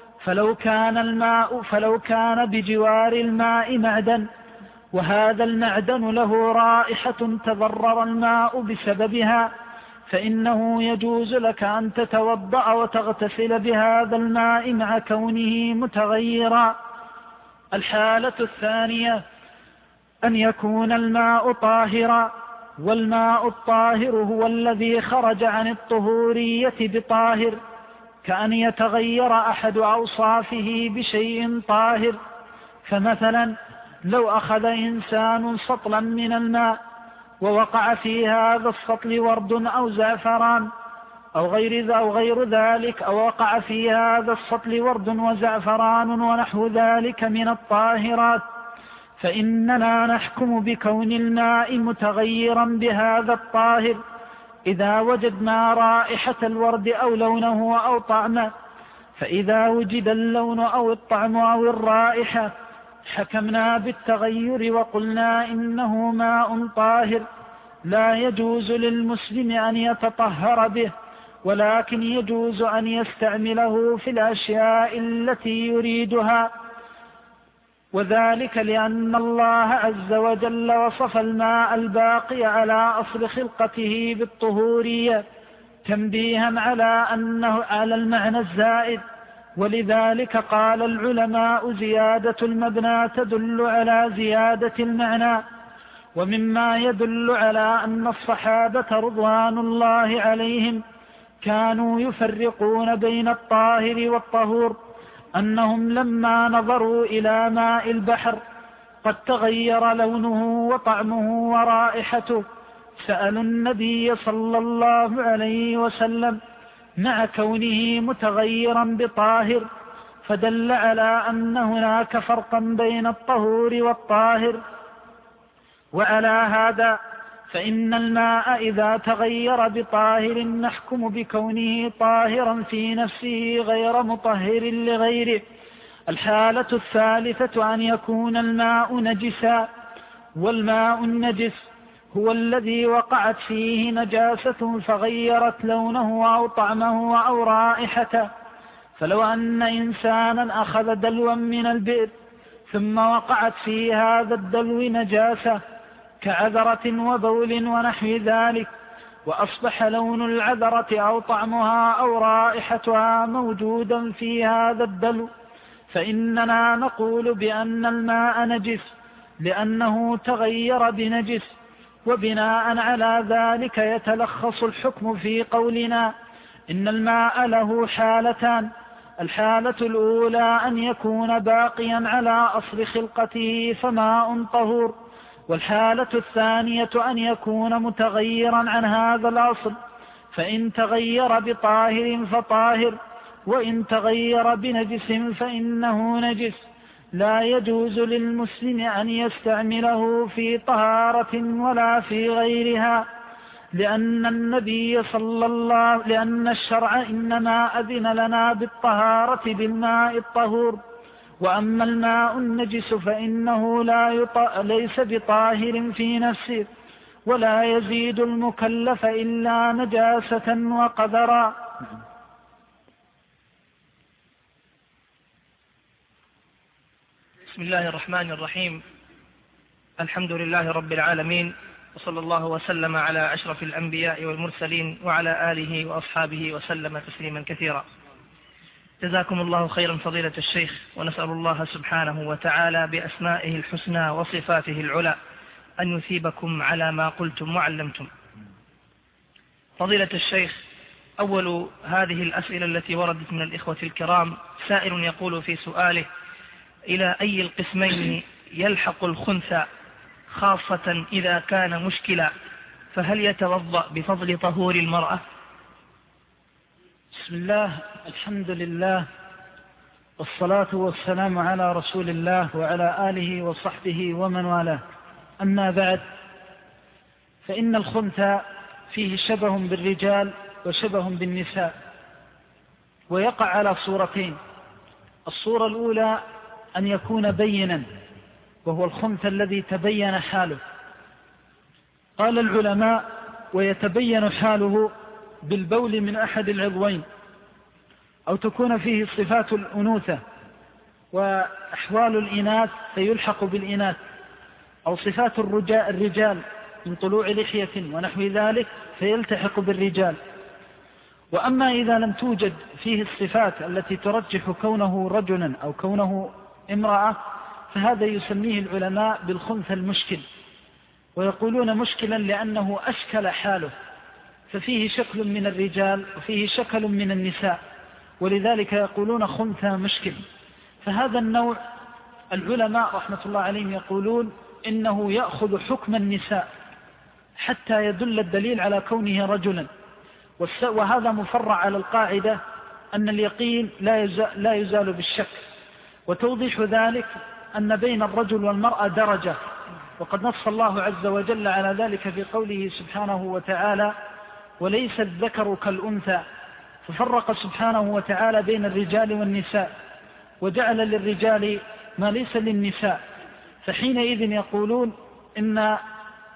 فلو كان بجوار الماء معدن وهذا المعدن له رائحة تضرر الماء بسببها فإنه يجوز لك أن تتوضأ وتغتسل بهذا الماء مع كونه متغيرا. الحالة الثانية أن يكون الماء طاهرا، والماء الطاهر هو الذي خرج عن الطهورية بطاهر، كأن يتغير أحد أوصافه بشيء طاهر. فمثلا لو أخذ إنسان سطلا من الماء ووقع في هذا السطل ورد أو زعفران أو غير ذلك، أو وقع في هذا السطل ورد وزعفران ونحو ذلك من الطاهرات، فإننا نحكم بكون الماء متغيرا بهذا الطاهر إذا وجدنا رائحة الورد أو لونه أو طعمه. فإذا وجد اللون أو الطعم أو الرائحة حكمنا بالتغير وقلنا إنه ماء طاهر، لا يجوز للمسلم أن يتطهر به، ولكن يجوز أن يستعمله في الأشياء التي يريدها، وذلك لأن الله عز وجل وصف الماء الباقي على أصل خلقته بالطهورية تنبيها على المعنى الزائد. ولذلك قال العلماء: زيادة المبنى تدل على زيادة المعنى. ومما يدل على أن الصحابة رضوان الله عليهم كانوا يفرقون بين الطاهر والطهور أنهم لما نظروا إلى ماء البحر قد تغير لونه وطعمه ورائحته سألوا النبي صلى الله عليه وسلم مع كونه متغيرا بطاهر، فدل على أن هناك فرقا بين الطهور والطاهر. وعلى هذا فإن الماء إذا تغير بطاهر نحكم بكونه طاهرا في نفسه غير مطهر لغيره. الحالة الثالثة أن يكون الماء نجسا، والماء النجس هو الذي وقعت فيه نجاسة فغيرت لونه أو طعمه أو رائحته. فلو أن إنسانا أخذ دلوا من البئر ثم وقعت في هذا الدلو نجاسة كعذرة وبول ونحو ذلك، وأصبح لون العذرة أو طعمها أو رائحتها موجودا في هذا الدلو، فإننا نقول بأن الماء نجس لأنه تغير بنجس. وبناء على ذلك يتلخص الحكم في قولنا إن الماء له حالتان: الحالة الأولى أن يكون باقيا على أصل خلقته فماء طهور، والحالة الثانية أن يكون متغيرا عن هذا الأصل، فإن تغير بطاهر فطاهر، وإن تغير بنجس فإنه نجس. لا يجوز للمسلم أن يستعمله في طهارة ولا في غيرها، لأن الشرع إنما أذن لنا بالطهارة بالماء الطهور. وأما الماء النجس فإنه ليس بطاهر في نفسه، ولا يزيد المكلف إلا نجاسة وقدرا. بسم الله الرحمن الرحيم. الحمد لله رب العالمين، وصلى الله وسلم على أشرف الأنبياء والمرسلين وعلى آله وأصحابه وسلم تسليما كثيرا. جزاكم الله خيرا فضيلة الشيخ، ونسأل الله سبحانه وتعالى بأسمائه الحسنى وصفاته العلى أن يثيبكم على ما قلتم وعلمتم. فضيلة الشيخ، أول هذه الأسئلة التي وردت من الإخوة الكرام سائل يقول في سؤاله: إلى أي القسمين يلحق الخنثى، خاصة إذا كان مشكلا، فهل يتوضأ بفضل طهور المرأة؟ بسم الله، الحمد لله، والصلاة والسلام على رسول الله وعلى آله وصحبه ومن والاه. أما بعد، فإن الخنثى فيه شبه بالرجال وشبه بالنساء، ويقع على صورتين: الصورة الأولى أن يكون بينا، وهو الخنثى الذي تبين حاله. قال العلماء: ويتبين حاله بالبول من أحد العضوين، أو تكون فيه صفات الأنوثة وأحوال الإناث فيلحق بالإناث، أو صفات الرجال من طلوع لحية ونحو ذلك فيلتحق بالرجال. وأما إذا لم توجد فيه الصفات التي ترجح كونه رجلا أو كونه امرأة، فهذا يسميه العلماء بالخنثى المشكل، ويقولون مشكلا لأنه أشكل حاله، ففيه شكل من الرجال وفيه شكل من النساء، ولذلك يقولون خنثى مشكل. فهذا النوع العلماء رحمة الله عليهم يقولون إنه يأخذ حكم النساء حتى يدل الدليل على كونه رجلا، وهذا مفرع على القاعدة أن اليقين لا يزال بالشك. وتوضيح ذلك أن بين الرجل والمرأة درجة، وقد نص الله عز وجل على ذلك في قوله سبحانه وتعالى: وليس الذكر كالأنثى، ففرق سبحانه وتعالى بين الرجال والنساء، وجعل للرجال ما ليس للنساء. فحينئذ يقولون إن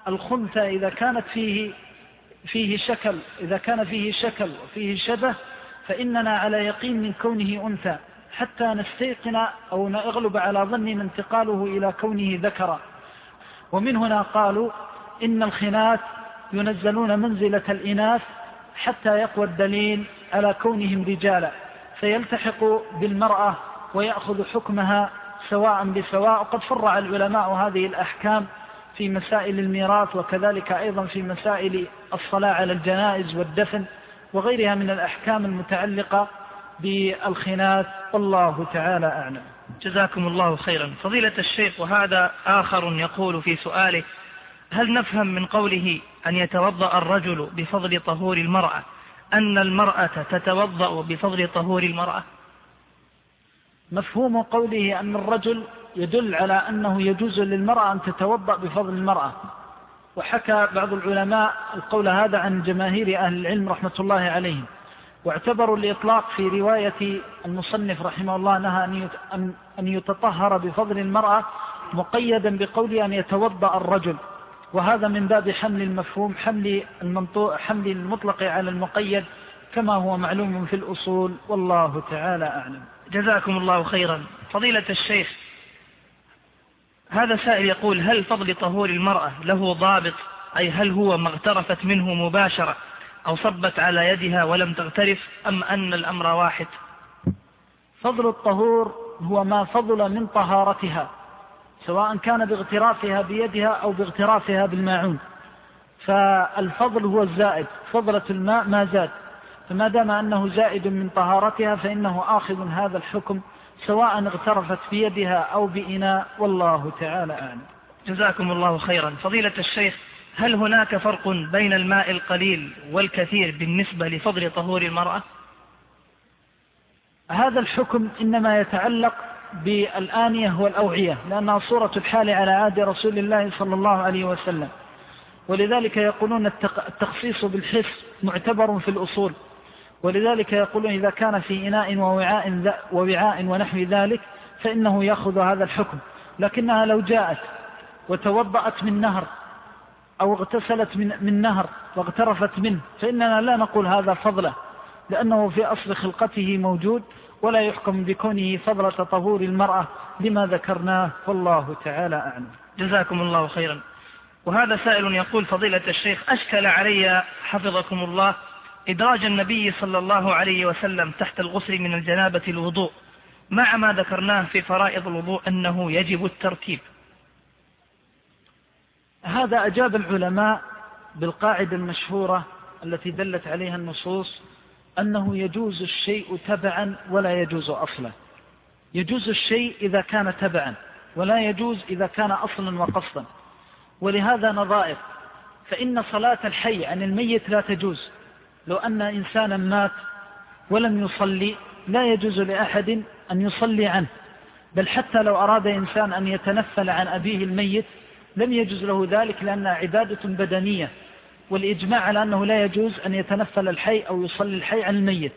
الخنثى إذا كانت فيه شكل، إذا كان فيه شكل وفيه شبه فإننا على يقين من كونه أنثى حتى نستيقن أو نغلب على ظننا انتقاله إلى كونه ذكرا. ومن هنا قالوا إن الخناث ينزلون منزلة الإناث حتى يقوى الدليل على كونهم رجالا، فيلتحق بالمرأة ويأخذ حكمها سواء بسواء. وقد فرع العلماء هذه الأحكام في مسائل الميراث، وكذلك أيضا في مسائل الصلاة على الجنائز والدفن وغيرها من الأحكام المتعلقة بالخناث، والله تعالى أعلم. جزاكم الله خيرا. فضيلة الشيخ، وهذا آخر يقول في سؤاله: هل نفهم من قوله أن يتوضأ الرجل بفضل طهور المرأة أن المرأة تتوضأ بفضل طهور المرأة؟ مفهوم قوله أن الرجل يدل على أنه يجوز للمرأة أن تتوضأ بفضل المرأة، وحكى بعض العلماء القول هذا عن جماهير أهل العلم رحمة الله عليهم، واعتبروا الإطلاق في رواية المصنف رحمه الله نهى أن يتطهر بفضل المرأة مقيدا بقوله أن يتوضأ الرجل، وهذا من باب حمل المفهوم، حمل المطلق على المقيد كما هو معلوم في الأصول، والله تعالى أعلم. جزاكم الله خيرا. فضيلة الشيخ، هذا سائل يقول: هل فضل طهور المرأة له ضابط؟ أي هل هو ما اغترفت منه مباشرة أو صبت على يدها ولم تغترف، أم أن الأمر واحد؟ فضل الطهور هو ما فضل من طهارتها، سواء كان باغترافها بيدها أو باغترافها بالماعون، فالفضل هو الزائد، فضلة الماء ما زاد، فما دام أنه زائد من طهارتها فإنه آخذ هذا الحكم سواء اغترفت بيدها أو بإناء، والله تعالى أعلم. جزاكم الله خيرا. فضيلة الشيخ، هل هناك فرق بين الماء القليل والكثير بالنسبة لفضل طهور المرأة؟ هذا الحكم إنما يتعلق بالآنية والأوعية، لأنها صورة الحال على عهد رسول الله صلى الله عليه وسلم، ولذلك يقولون التخصيص بالحس معتبر في الأصول، ولذلك يقولون إذا كان في إناء ووعاء ونحو ذلك فإنه يأخذ هذا الحكم. لكنها لو جاءت وتوضأت من نهر أو اغتسلت من نهر واغترفت منه فإننا لا نقول هذا فضله، لأنه في أصل خلقته موجود، ولا يحكم بكونه فضلة طهور المرأة لما ذكرناه، والله تعالى أعلم. جزاكم الله خيرا. وهذا سائل يقول: فضيلة الشيخ، أشكل علي حفظكم الله إدراج النبي صلى الله عليه وسلم تحت الغسل من الجنابة الوضوء، مع ما ذكرناه في فرائض الوضوء أنه يجب الترتيب. هذا أجاب العلماء بالقاعدة المشهورة التي دلت عليها النصوص، أنه يجوز الشيء تبعا ولا يجوز أصلا. يجوز الشيء إذا كان تبعا، ولا يجوز إذا كان أصلا وقصدا. ولهذا نظائر، فإن صلاة الحي عن الميت لا تجوز. لو أن إنسانا مات ولم يصلي لا يجوز لأحد أن يصلي عنه، بل حتى لو أراد إنسان أن يتنفل عن أبيه الميت لم يجوز له ذلك، لأنها عبادة بدنية، والإجماع على أنه لا يجوز أن يتنفل الحي أو يصلي الحي عن الميت.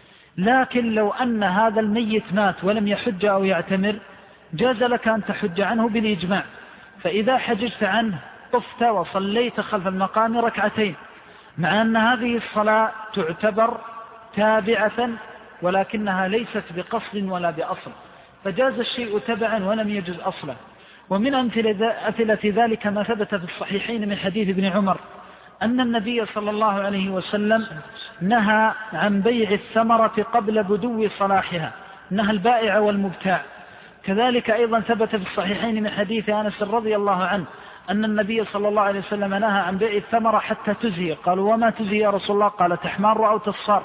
لكن لو أن هذا الميت مات ولم يحج أو يعتمر جاز لك أن تحج عنه بالإجماع، فإذا حججت عنه طفت وصليت خلف المقام ركعتين، مع أن هذه الصلاة تعتبر تابعة ولكنها ليست بقصد ولا بأصل، فجاز الشيء تبعا ولم يجوز أصلا. ومن أمثلة ذلك ما ثبت في الصحيحين من حديث ابن عمر أن النبي صلى الله عليه وسلم نهى عن بيع الثمرة قبل بدو صلاحها، نهى البائع والمبتاع. كذلك أيضا ثبت في الصحيحين من حديث أنس رضي الله عنه أن النبي صلى الله عليه وسلم نهى عن بيع الثمرة حتى تزهي. قالوا: وما تزهي يا رسول الله؟ قال: تحمر أو تصفر.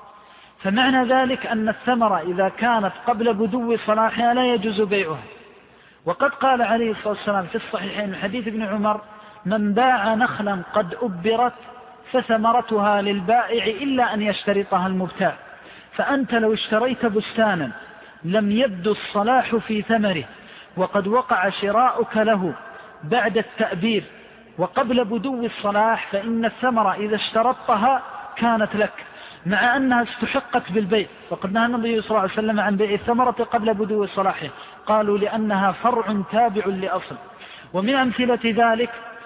فمعنى ذلك أن الثمرة إذا كانت قبل بدو صلاحها لا يجوز بيعها. وقد قال عليه الصلاة والسلام في الصحيحين من حديث ابن عمر: من باع نخلا قد أبرت فثمرتها للبائع إلا أن يشترطها المبتاع. فأنت لو اشتريت بستانا لم يبدو الصلاح في ثمره وقد وقع شراؤك له بعد التأبير وقبل بدو الصلاح، فإن الثمرة إذا اشترطتها كانت لك، مع أنها استحقت بالبيع. وقد نهى النبي صلى الله عليه وسلم عن بيع الثمرة قبل بدو صلاحه، قالوا: لأنها فرع تابع لأصل. ومن أمثلة ذلك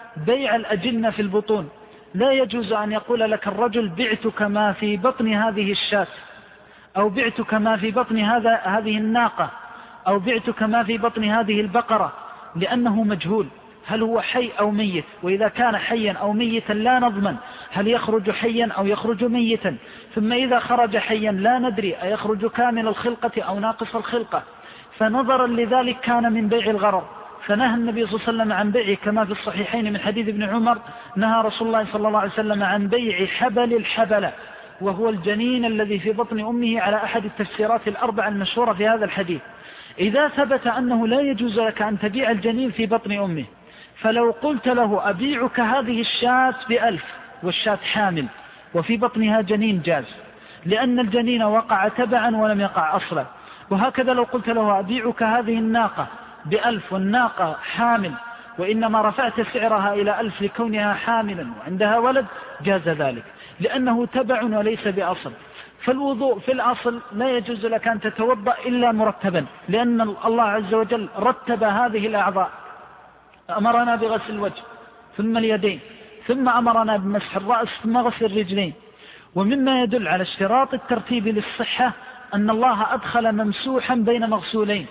بيع الأجنة في البطون. لا يجوز أن يقول لك الرجل بعتك ما في بطن هذه الشاة، أو بعتك ما في بطن هذه الناقة، أو بعتك ما في بطن هذه البقرة، لأنه مجهول هل هو حي أو ميت. وإذا كان حيا أو ميتا لا نضمن هل يخرج حيا أو يخرج ميتا. ثم إذا خرج حيا لا ندري أيخرج كامل الخلقة أو ناقص الخلقة. فنظرا لذلك كان من بيع الغرر. فنهى النبي صلى الله عليه وسلم عن بيعه كما في الصحيحين من حديث ابن عمر، نهى رسول الله صلى الله عليه وسلم عن بيع حبل الحبلة، وهو الجنين الذي في بطن أمه، على أحد التفسيرات الأربع المشهورة في هذا الحديث. إذا ثبت أنه لا يجوز لك أن تبيع الجنين في بطن أمه، فلو قلت له أبيعك هذه الشاة ب1000 والشاة حامل وفي بطنها جنين جاز، لأن الجنين وقع تبعا ولم يقع أصلا. وهكذا لو قلت له أبيعك هذه الناقة ب1000 والناقة حامل، وإنما رفعت سعرها إلى 1000 لكونها حاملا وعندها ولد، جاز ذلك، لأنه تبع وليس بأصل. فالوضوء في الأصل لا يجوز لك أن تتوضأ إلا مرتبا، لأن الله عز وجل رتب هذه الأعضاء، أمرنا بغسل الوجه ثم اليدين، ثم أمرنا بمسح الرأس ثم غسل الرجلين. ومما يدل على اشتراط الترتيب للصحة أن الله أدخل ممسوحا بين مغسولين،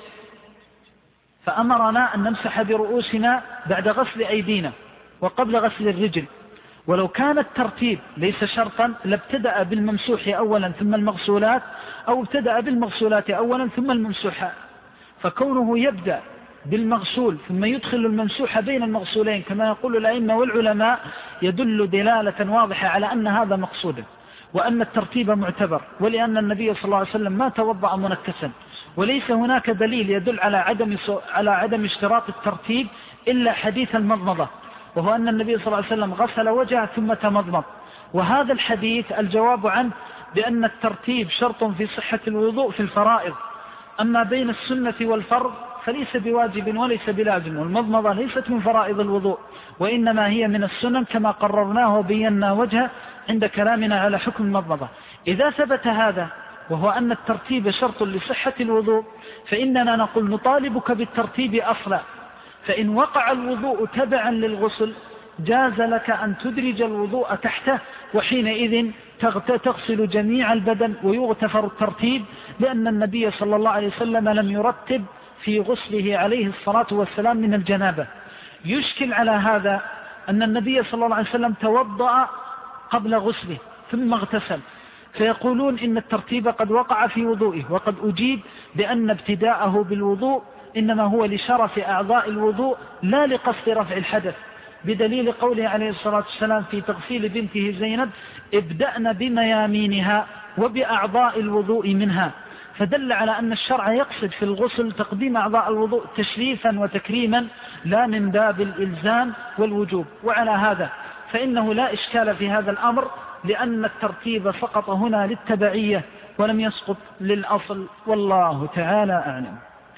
فأمرنا أن نمسح برؤوسنا بعد غسل أيدينا وقبل غسل الرجل. ولو كان الترتيب ليس شرطا لابتدأ بالممسوح أولا ثم المغسولات، أو ابتدأ بالمغسولات أولا ثم الممسوحات. فكونه يبدأ بالمغسول ثم يدخل الممسوح بين المغسولين كما يقول الأئمة والعلماء يدل دلالة واضحة على أن هذا مقصود، وأن الترتيب معتبر، ولأن النبي صلى الله عليه وسلم ما توضأ منكسا. وليس هناك دليل يدل على عدم اشتراط الترتيب إلا حديث المضمضة، وهو أن النبي صلى الله عليه وسلم غسل وجهه ثم تمضمض. وهذا الحديث الجواب عنه بأن الترتيب شرط في صحة الوضوء في الفرائض، أما بين السنة والفرض فليس بواجب وليس بلازم. والمضمضة ليست من فرائض الوضوء، وإنما هي من السنن كما قررناه وبينا وجهه عند كلامنا على حكم المضمضة. إذا ثبت هذا وهو أن الترتيب شرط لصحة الوضوء، فإننا نقول نطالبك بالترتيب أصلا. فإن وقع الوضوء تبعا للغسل جاز لك أن تدرج الوضوء تحته، وحينئذ تغسل جميع البدن ويغتفر الترتيب، لأن النبي صلى الله عليه وسلم لم يرتب في غسله عليه الصلاة والسلام من الجنابة. يشكل على هذا أن النبي صلى الله عليه وسلم توضأ قبل غسله ثم اغتسل، فيقولون إن الترتيب قد وقع في وضوئه، وقد أجيب بأن ابتداءه بالوضوء إنما هو لشرف أعضاء الوضوء لا لقصد رفع الحدث، بدليل قوله عليه الصلاة والسلام في تغسيل بنته زينب: ابدأن بميامينها وبأعضاء الوضوء منها. فدل على أن الشرع يقصد في الغسل تقديم أعضاء الوضوء تشريفا وتكريما لا من باب الإلزام والوجوب. وعلى هذا فإنه لا إشكال في هذا الأمر، لأن الترتيب سقط هنا للتبعية ولم يسقط للأصل، والله تعالى أعلم.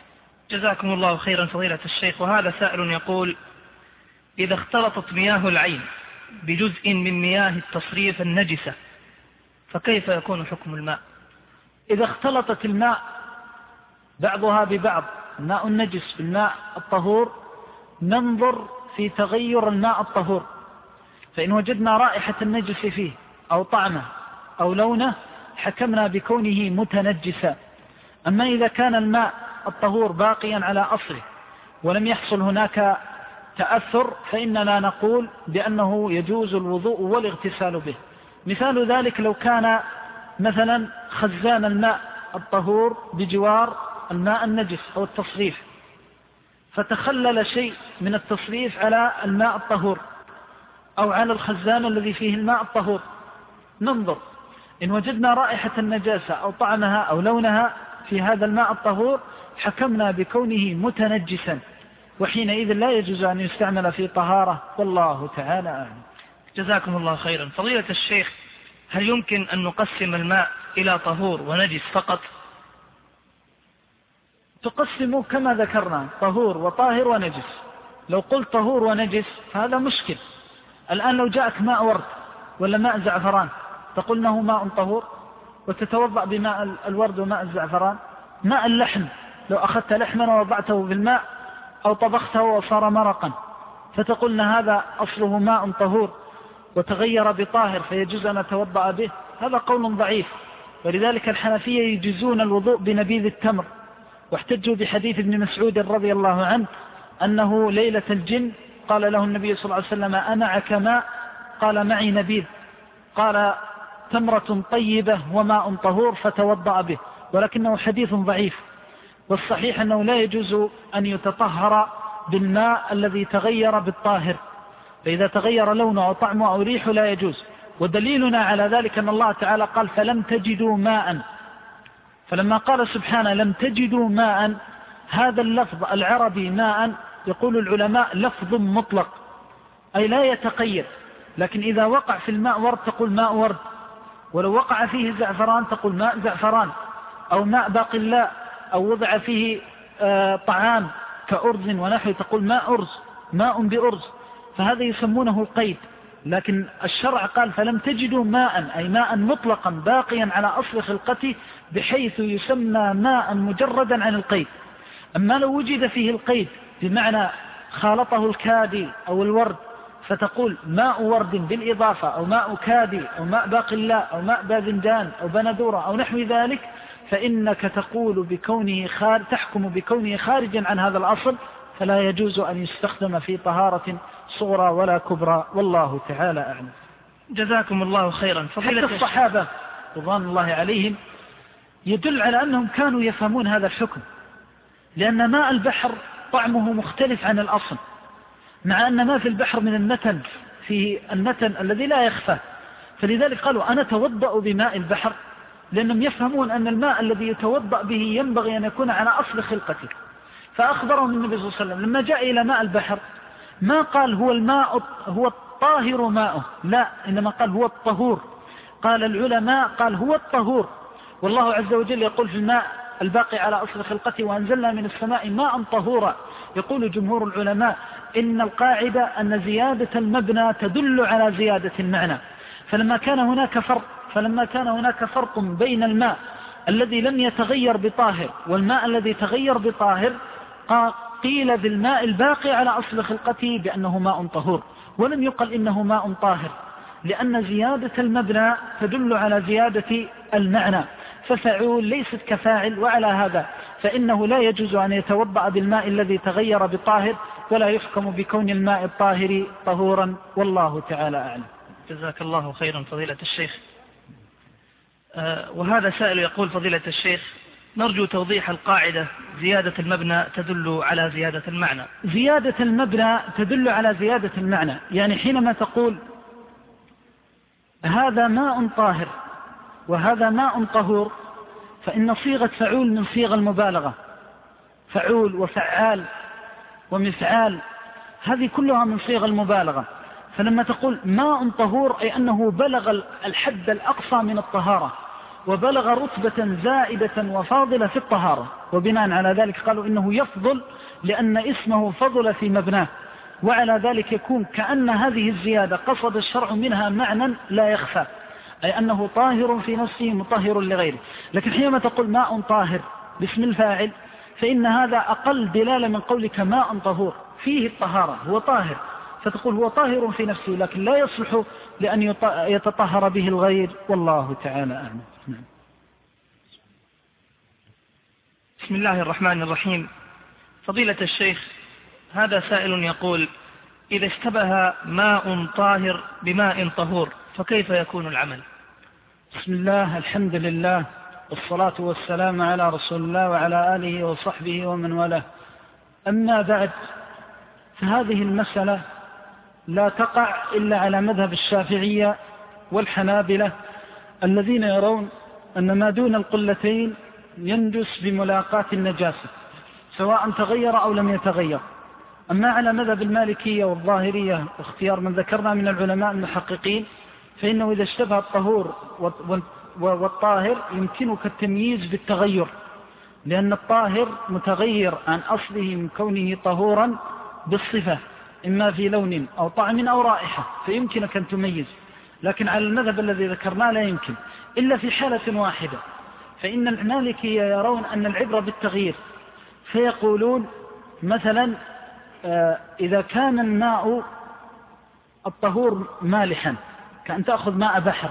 جزاكم الله خيرا فضيلة الشيخ. وهذا سائل يقول: إذا اختلطت مياه العين بجزء من مياه التصريف النجسة فكيف يكون حكم الماء؟ إذا اختلطت الماء بعضها ببعض، الماء النجس بالماء الطهور، ننظر في تغير الماء الطهور، فإن وجدنا رائحة النجس فيه أو طعمه أو لونه حكمنا بكونه متنجسا. أما إذا كان الماء الطهور باقيا على أصله ولم يحصل هناك تأثر فإننا نقول بأنه يجوز الوضوء والاغتسال به. مثال ذلك لو كان مثلا خزان الماء الطهور بجوار الماء النجس أو التصريف، فتخلل شيء من التصريف على الماء الطهور أو على الخزان الذي فيه الماء الطهور، ننظر إن وجدنا رائحة النجاسة أو طعمها أو لونها في هذا الماء الطهور حكمنا بكونه متنجسا، وحينئذ لا يجوز أن يستعمل في طهارة، والله تعالى أعلم. جزاكم الله خيرا. فضيلة الشيخ، هل يمكن أن نقسم الماء إلى طهور ونجس فقط؟ تقسموا كما ذكرنا طهور وطاهر ونجس. لو قلت طهور ونجس هذا مشكل. الآن لو جاءك ماء ورد ولا ماء زعفران تقول إنه ماء طهور وتتوضأ بماء الورد وماء الزعفران. ماء اللحم لو أخذت لحما ووضعته في الماء أو طبخته وصار مرقا فتقولن هذا أصله ماء طهور وتغير بطاهر فيجوز أن أتوضأ به، هذا قول ضعيف. ولذلك الحنفية يجيزون الوضوء بنبيذ التمر، واحتجوا بحديث ابن مسعود رضي الله عنه أنه ليلة الجن قال له النبي صلى الله عليه وسلم أمعك ماء؟ قال معي نبيذ، قال تمرة طيبة وماء طهور فتوضأ به، ولكنه حديث ضعيف. والصحيح أنه لا يجوز أن يتطهر بالماء الذي تغير بالطاهر، فإذا تغير لونه أو طعمه أو ريحه لا يجوز. ودليلنا على ذلك أن الله تعالى قال فلم تجدوا ماء، فلما قال سبحانه لم تجدوا ماء، هذا اللفظ العربي ماء يقول العلماء لفظ مطلق أي لا يتقيد، لكن إذا وقع في الماء ورد تقول ماء ورد، ولو وقع فيه زعفران تقول ماء زعفران، أو ماء باقلاء، أو وضع فيه طعام كأرز ونحو تقول ماء أرز، ماء بأرز، فهذا يسمونه القيد. لكن الشرع قال فلم تجدوا ماء أي ماء مطلقا باقيا على أصل خلقته بحيث يسمى ماء مجردا عن القيد. أما لو وجد فيه القيد بمعنى خالطه الكادي أو الورد فتقول ماء ورد بالإضافة، أو ماء كادي، أو ماء باقلاء، أو ماء باذنجان، أو بندورة، أو نحو ذلك، فإنك تقول تحكم بكونه خارجا عن هذا الأصل، فلا يجوز أن يستخدم في طهارة صغرى ولا كبرى، والله تعالى أعلم. جزاكم الله خيرا. حتى الصحابة رضوان الله عليهم يدل على أنهم كانوا يفهمون هذا الحكم، لأن ماء البحر طعمه مختلف عن الأصل، مع أن ما في البحر من النتن فيه النتن الذي لا يخفى، فلذلك قالوا أنا توضأ بماء البحر، لأنهم يفهمون أن الماء الذي يتوضأ به ينبغي أن يكون على أصل خلقته. فأخبرهم النبي صلى الله عليه وسلم لما جاء إلى ماء البحر ما قال هو الماء هو الطاهر ماؤه، لا، إنما قال هو الطهور. قال العلماء قال هو الطهور، والله عز وجل يقول في الماء الباقي على أصل خلقته وأنزلنا من السماء ماء طهورا. يقول جمهور العلماء إن القاعدة أن زيادة المبنى تدل على زيادة المعنى، فلما كان هناك فرق بين الماء الذي لم يتغير بطاهر والماء الذي تغير بطاهر، قيل بالماء الباقي على أصل خلقته بأنه ماء طهور، ولم يقل إنه ماء طاهر، لأن زيادة المبنى تدل على زيادة المعنى، ففعول ليست كفاعل. وعلى هذا فإنه لا يجوز أن يتوضأ بالماء الذي تغير بطاهر، ولا يحكم بكون الماء الطاهر طهورا، والله تعالى أعلم. جزاك الله خيرا فضيلة الشيخ. وهذا سائل يقول فضيلة الشيخ نرجو توضيح القاعدة زيادة المبنى تدل على زيادة المعنى. زيادة المبنى تدل على زيادة المعنى، يعني حينما تقول هذا ماء طاهر وهذا ماء طهور، فإن صيغة فعول من صيغ المبالغة، فعول وفعال ومفعال هذه كلها من صيغ المبالغة. فلما تقول ماء طهور أي أنه بلغ الحد الأقصى من الطهارة، وبلغ رتبة زائدة وفاضلة في الطهارة، وبناء على ذلك قالوا إنه يفضل لأن اسمه فضل في مبناه، وعلى ذلك يكون كأن هذه الزيادة قصد الشرع منها معنى لا يخفى، أي أنه طاهر في نفسه مطهر لغيره. لكن حينما تقول ماء طاهر باسم الفاعل فإن هذا أقل دلالة من قولك ماء طهور، فيه الطهارة، هو طاهر، فتقول هو طاهر في نفسه لكن لا يصلح لأن يتطهر به الغير، والله تعالى أعلم. بسم الله الرحمن الرحيم. فضيلة الشيخ هذا سائل يقول إذا اشتبه ماء طاهر بماء طهور فكيف يكون العمل؟ بسم الله، الحمد لله، والصلاة والسلام على رسول الله وعلى آله وصحبه ومن والاه. أما بعد، فهذه المسألة لا تقع إلا على مذهب الشافعية والحنابلة الذين يرون أن ما دون القلتين ينجس بملاقاة النجاسة سواء تغير أو لم يتغير. أما على مذهب المالكية والظاهرية واختيار من ذكرنا من العلماء المحققين فإنه إذا اشتبه الطهور والطاهر يمكنك التمييز بالتغير، لأن الطاهر متغير عن أصله من كونه طهورا بالصفة إما في لون أو طعم أو رائحة، فيمكنك أن تميز. لكن على المذهب الذي ذكرناه لا يمكن إلا في حالة واحدة، فإن المالكية يرون أن العبرة بالتغيير، فيقولون مثلا إذا كان الماء الطهور مالحا، كأن تأخذ ماء بحر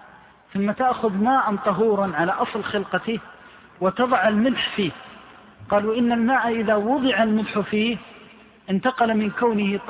ثم تأخذ ماء طهورا على أصل خلقته وتضع الملح فيه، قالوا إن الماء إذا وضع الملح فيه انتقل من كونه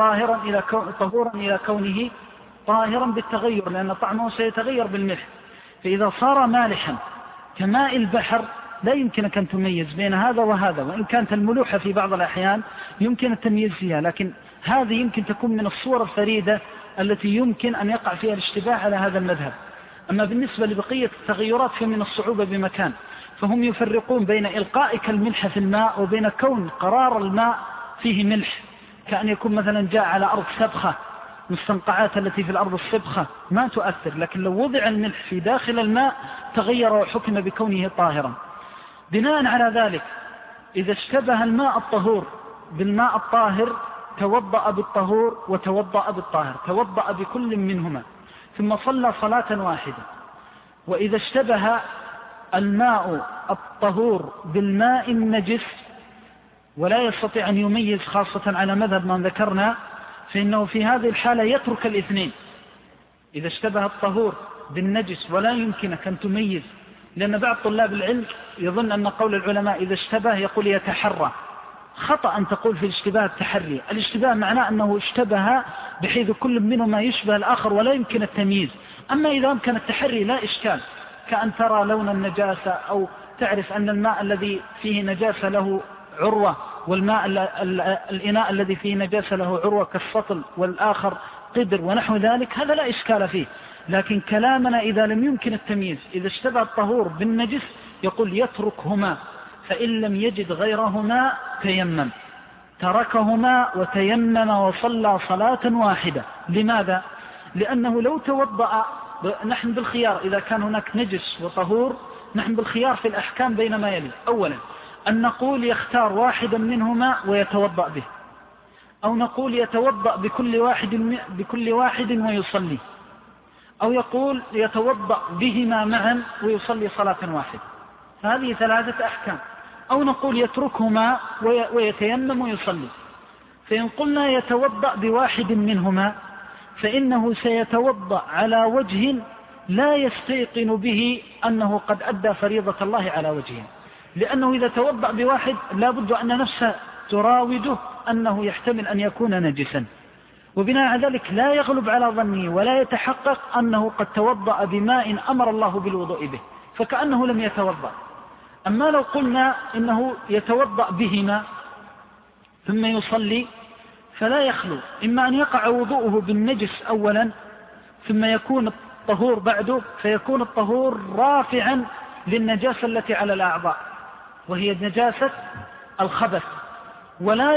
طهورا إلى كونه طاهرا بالتغير، لأن طعمه سيتغير بالملح. فإذا صار مالحا كماء البحر لا يمكنك أن تميز بين هذا وهذا، وإن كانت الملوحة في بعض الأحيان يمكن التمييز فيها، لكن هذه يمكن تكون من الصور الفريدة التي يمكن أن يقع فيها الاشتباه على هذا المذهب. أما بالنسبة لبقية التغيرات فمن الصعوبة بمكان، فهم يفرقون بين إلقائك الملح في الماء وبين كون قرار الماء فيه ملح، كأن يكون مثلا جاء على أرض سبخة، مستنقعات التي في الأرض السبخة ما تؤثر، لكن لو وضع الملح في داخل الماء تغير وحكم بكونه طاهرا. بناء على ذلك إذا اشتبه الماء الطهور بالماء الطاهر توضأ بالطهور وتوضأ بالطاهر، توضأ بكل منهما ثم صلى صلاة واحدة. وإذا اشتبه الماء الطهور بالماء النجس ولا يستطيع أن يميز، خاصة على مذهب من ذكرنا، فإنه في هذه الحالة يترك الاثنين. إذا اشتبه الطهور بالنجس ولا يمكنك أن تميز، لأن بعض طلاب العلم يظن أن قول العلماء إذا اشتبه يقول يتحرى، خطأ أن تقول في الاشتباه التحري. الاشتباه معناه أنه اشتبه بحيث كل منهما يشبه الآخر ولا يمكن التمييز. أما إذا أمكن التحري لا إشكال، كأن ترى لون النجاسة أو تعرف أن الماء الذي فيه نجاسة له عروة والماء الإناء الذي فيه نجاسة له عروة كالسطل والآخر قدر ونحو ذلك، هذا لا إشكال فيه. لكن كلامنا إذا لم يمكن التمييز، إذا اشتبه الطهور بالنجس يقول يتركهما، فإن لم يجد غيرهما تيمم، تركهما وتيمم وصلى صلاة واحدة. لماذا؟ لأنه لو توضأ، نحن بالخيار إذا كان هناك نجس وطهور، نحن بالخيار في الأحكام بين ما يلي: أولا أن نقول يختار واحدا منهما ويتوضأ به، أو نقول يتوضأ بكل واحد ويصلي، أو يقول يتوضأ بهما معا ويصلي صلاة واحدة. هذه ثلاثة أحكام. أو نقول يتركهما ويتيمم ويصلي. فإن قلنا يتوضأ بواحد منهما فإنه سيتوضأ على وجه لا يستيقن به أنه قد أدى فريضة الله على وجهه، لأنه إذا توضأ بواحد لابد أن نفسه تراوده أنه يحتمل أن يكون نجسا، وبناء على ذلك لا يغلب على ظنه ولا يتحقق أنه قد توضأ بماء أمر الله بالوضوء به، فكأنه لم يتوضأ. أما لو قلنا إنه يتوضأ بهما ثم يصلي فلا يخلو، إما أن يقع وضوءه بالنجس أولا ثم يكون الطهور بعده، فيكون الطهور رافعا للنجاسة التي على الأعضاء وهي نجاسة الخبث، ولا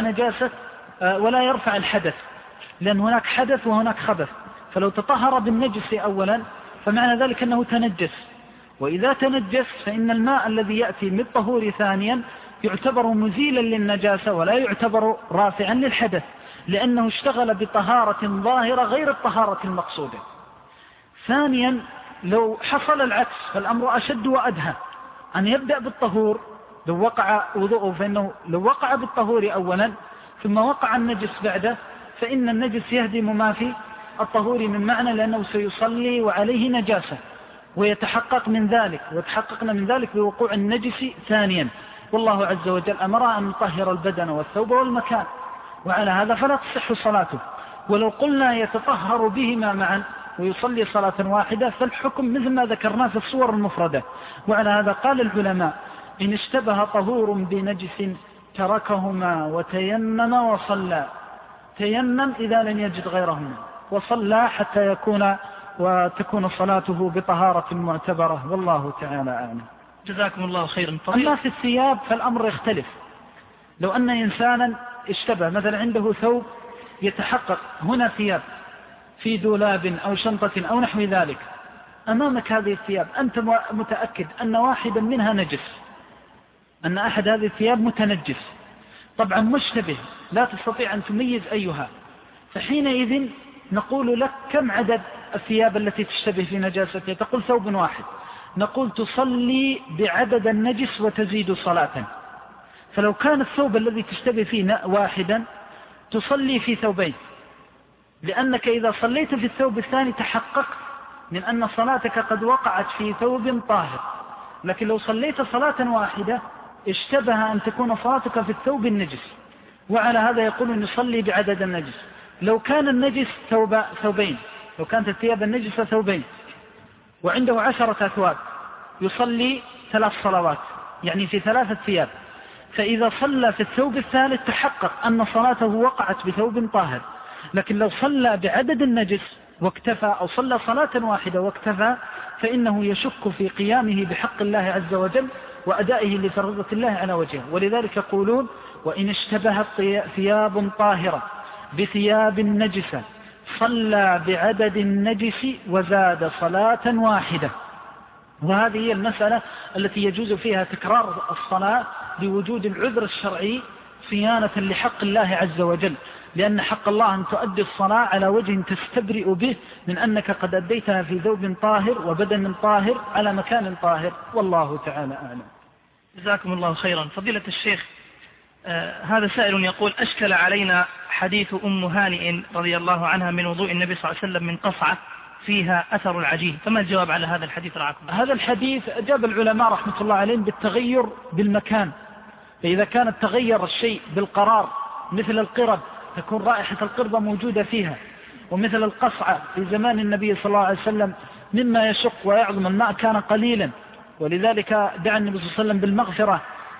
يرفع الحدث، لأن هناك حدث وهناك خبث. فلو تطهر بالنجس أولا فمعنى ذلك أنه تنجس، وإذا تنجس فإن الماء الذي يأتي من الطهور ثانيا يعتبر مزيلا للنجاسة ولا يعتبر رافعا للحدث، لأنه اشتغل بطهارة ظاهرة غير الطهارة المقصودة. ثانيا لو حصل العكس فالأمر أشد وأدهى، أن يبدأ بالطهور لو وقع وضوءه، فإنه لو وقع بالطهور أولا ثم وقع النجس بعده فإن النجس يهدم ما في الطهور من معنى، لأنه سيصلي وعليه نجاسة ويتحقق من ذلك، وتحققنا من ذلك بوقوع النجس ثانيا. والله عز وجل أمر أن نطهر البدن والثوب والمكان، وعلى هذا فلا تصح صلاته. ولو قلنا يتطهر بهما معا ويصلي صلاة واحدة فالحكم مثل ما ذكرناه في الصور المفردة. وعلى هذا قال العلماء: إن اشتبه طهور بنجس تركهما وتيمم وصلى. تيمم إذا لم يجد غيرهما، وصلى حتى وتكون صلاته بطهارة معتبرة. والله تعالى أعلم. جزاكم الله خيرا. أما في الثياب فالأمر يختلف. لو أن إنسانا اشتبه مثلا عنده ثوب يتحقق هنا ثياب في دولاب أو شنطة أو نحو ذلك، أمامك هذه الثياب أنت متأكد أن واحدا منها نجس، أن أحد هذه الثياب متنجس، طبعا مشتبه لا تستطيع أن تميز أيها، فحينئذ نقول لك كم عدد الثياب التي تشتبه في نجاستها؟ تقول ثوب واحد، نقول تصلي بعدد النجس وتزيد صلاة. فلو كان الثوب الذي تشتبه فيه واحدا تصلي في ثوبين، لأنك إذا صليت في الثوب الثاني تحققت من أن صلاتك قد وقعت في ثوب طاهر. لكن لو صليت صلاة واحدة اشتبه أن تكون صلاتك في الثوب النجس، وعلى هذا يقول يصلي بعدد النجس. لو كان النجس ثوبين، لو كانت الثياب النجسة ثوبين وعنده 10 أثواب يصلي 3 صلوات، يعني في 3 ثياب. فإذا صلى في الثوب الثالث تحقق أن صلاته وقعت بثوب طاهر. لكن لو صلى بعدد النجس واكتفى، أو صلى صلاة واحدة واكتفى، فإنه يشك في قيامه بحق الله عز وجل وأدائه لفريضة الله على وجهه. ولذلك يقولون وإن اشتبهت ثياب طاهرة بثياب نجسة صلى بعدد النجس وزاد صلاة واحدة. وهذه هي المسألة التي يجوز فيها تكرار الصلاة بوجود العذر الشرعي صيانة لحق الله عز وجل، لأن حق الله أن تؤدي الصلاة على وجه تستبرئ به من أنك قد أديتها في ثوب طاهر وبدن طاهر على مكان طاهر، والله تعالى أعلم. جزاكم الله خيرا. فضيلة الشيخ، هذا سائل يقول: أشكل علينا حديث أم هانئ رضي الله عنها من وضوء النبي صلى الله عليه وسلم من قصعة فيها أثر العجين، فما الجواب على هذا الحديث رعاكم؟ هذا الحديث أجاب العلماء رحمة الله عليهم بالتغير بالمكان. فإذا كانت تغير الشيء بالقرار مثل القرب تكون رائحة القربة موجودة فيها، ومثل القصعة في زمان النبي صلى الله عليه وسلم مما يشق ويعظم الماء كان قليلا، ولذلك دعا النبي صلى الله عليه وسلم بالمغفرة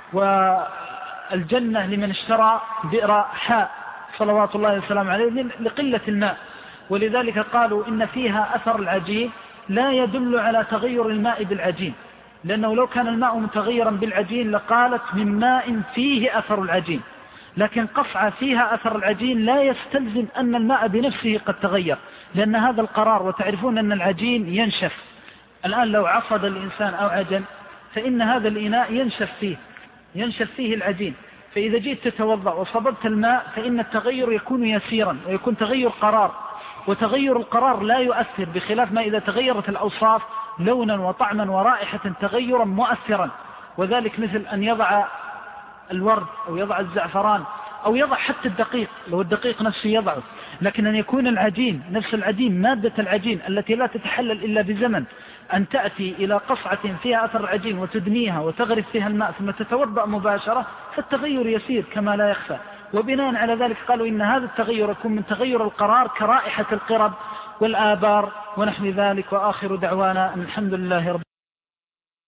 والجنة لمن اشترى بئر حاء صلوات الله وسلامه عليه لقلة الماء. ولذلك قالوا إن فيها أثر العجين لا يدل على تغير الماء بالعجين، لأنه لو كان الماء متغيرا بالعجين لقالت من ماء فيه أثر العجين، لكن قصعة فيها أثر العجين لا يستلزم أن الماء بنفسه قد تغير، لأن هذا القرار. وتعرفون أن العجين ينشف. الآن لو عصد الإنسان أو عجن فإن هذا الإناء ينشف فيه العجين، فإذا جئت تتوضأ وصببت الماء فإن التغير يكون يسيرا ويكون تغير قرار، وتغير القرار لا يؤثر، بخلاف ما إذا تغيرت الأوصاف لونا وطعما ورائحة تغيرا مؤثرا. وذلك مثل أن يضع الورد أو يضع الزعفران أو يضع حتى الدقيق، لو الدقيق نفسه يضعه، لكن أن يكون العجين نفس العجين، مادة العجين التي لا تتحلل إلا بزمن، أن تأتي إلى قصعة فيها أثر العجين وتدنيها وتغرف فيها الماء ثم تتوضأ مباشرة، فالتغير يسير كما لا يخفى. وبناء على ذلك قالوا إن هذا التغير يكون من تغير القرار كرائحة القرب والآبار ونحو ذلك. وآخر دعوانا الحمد لله رب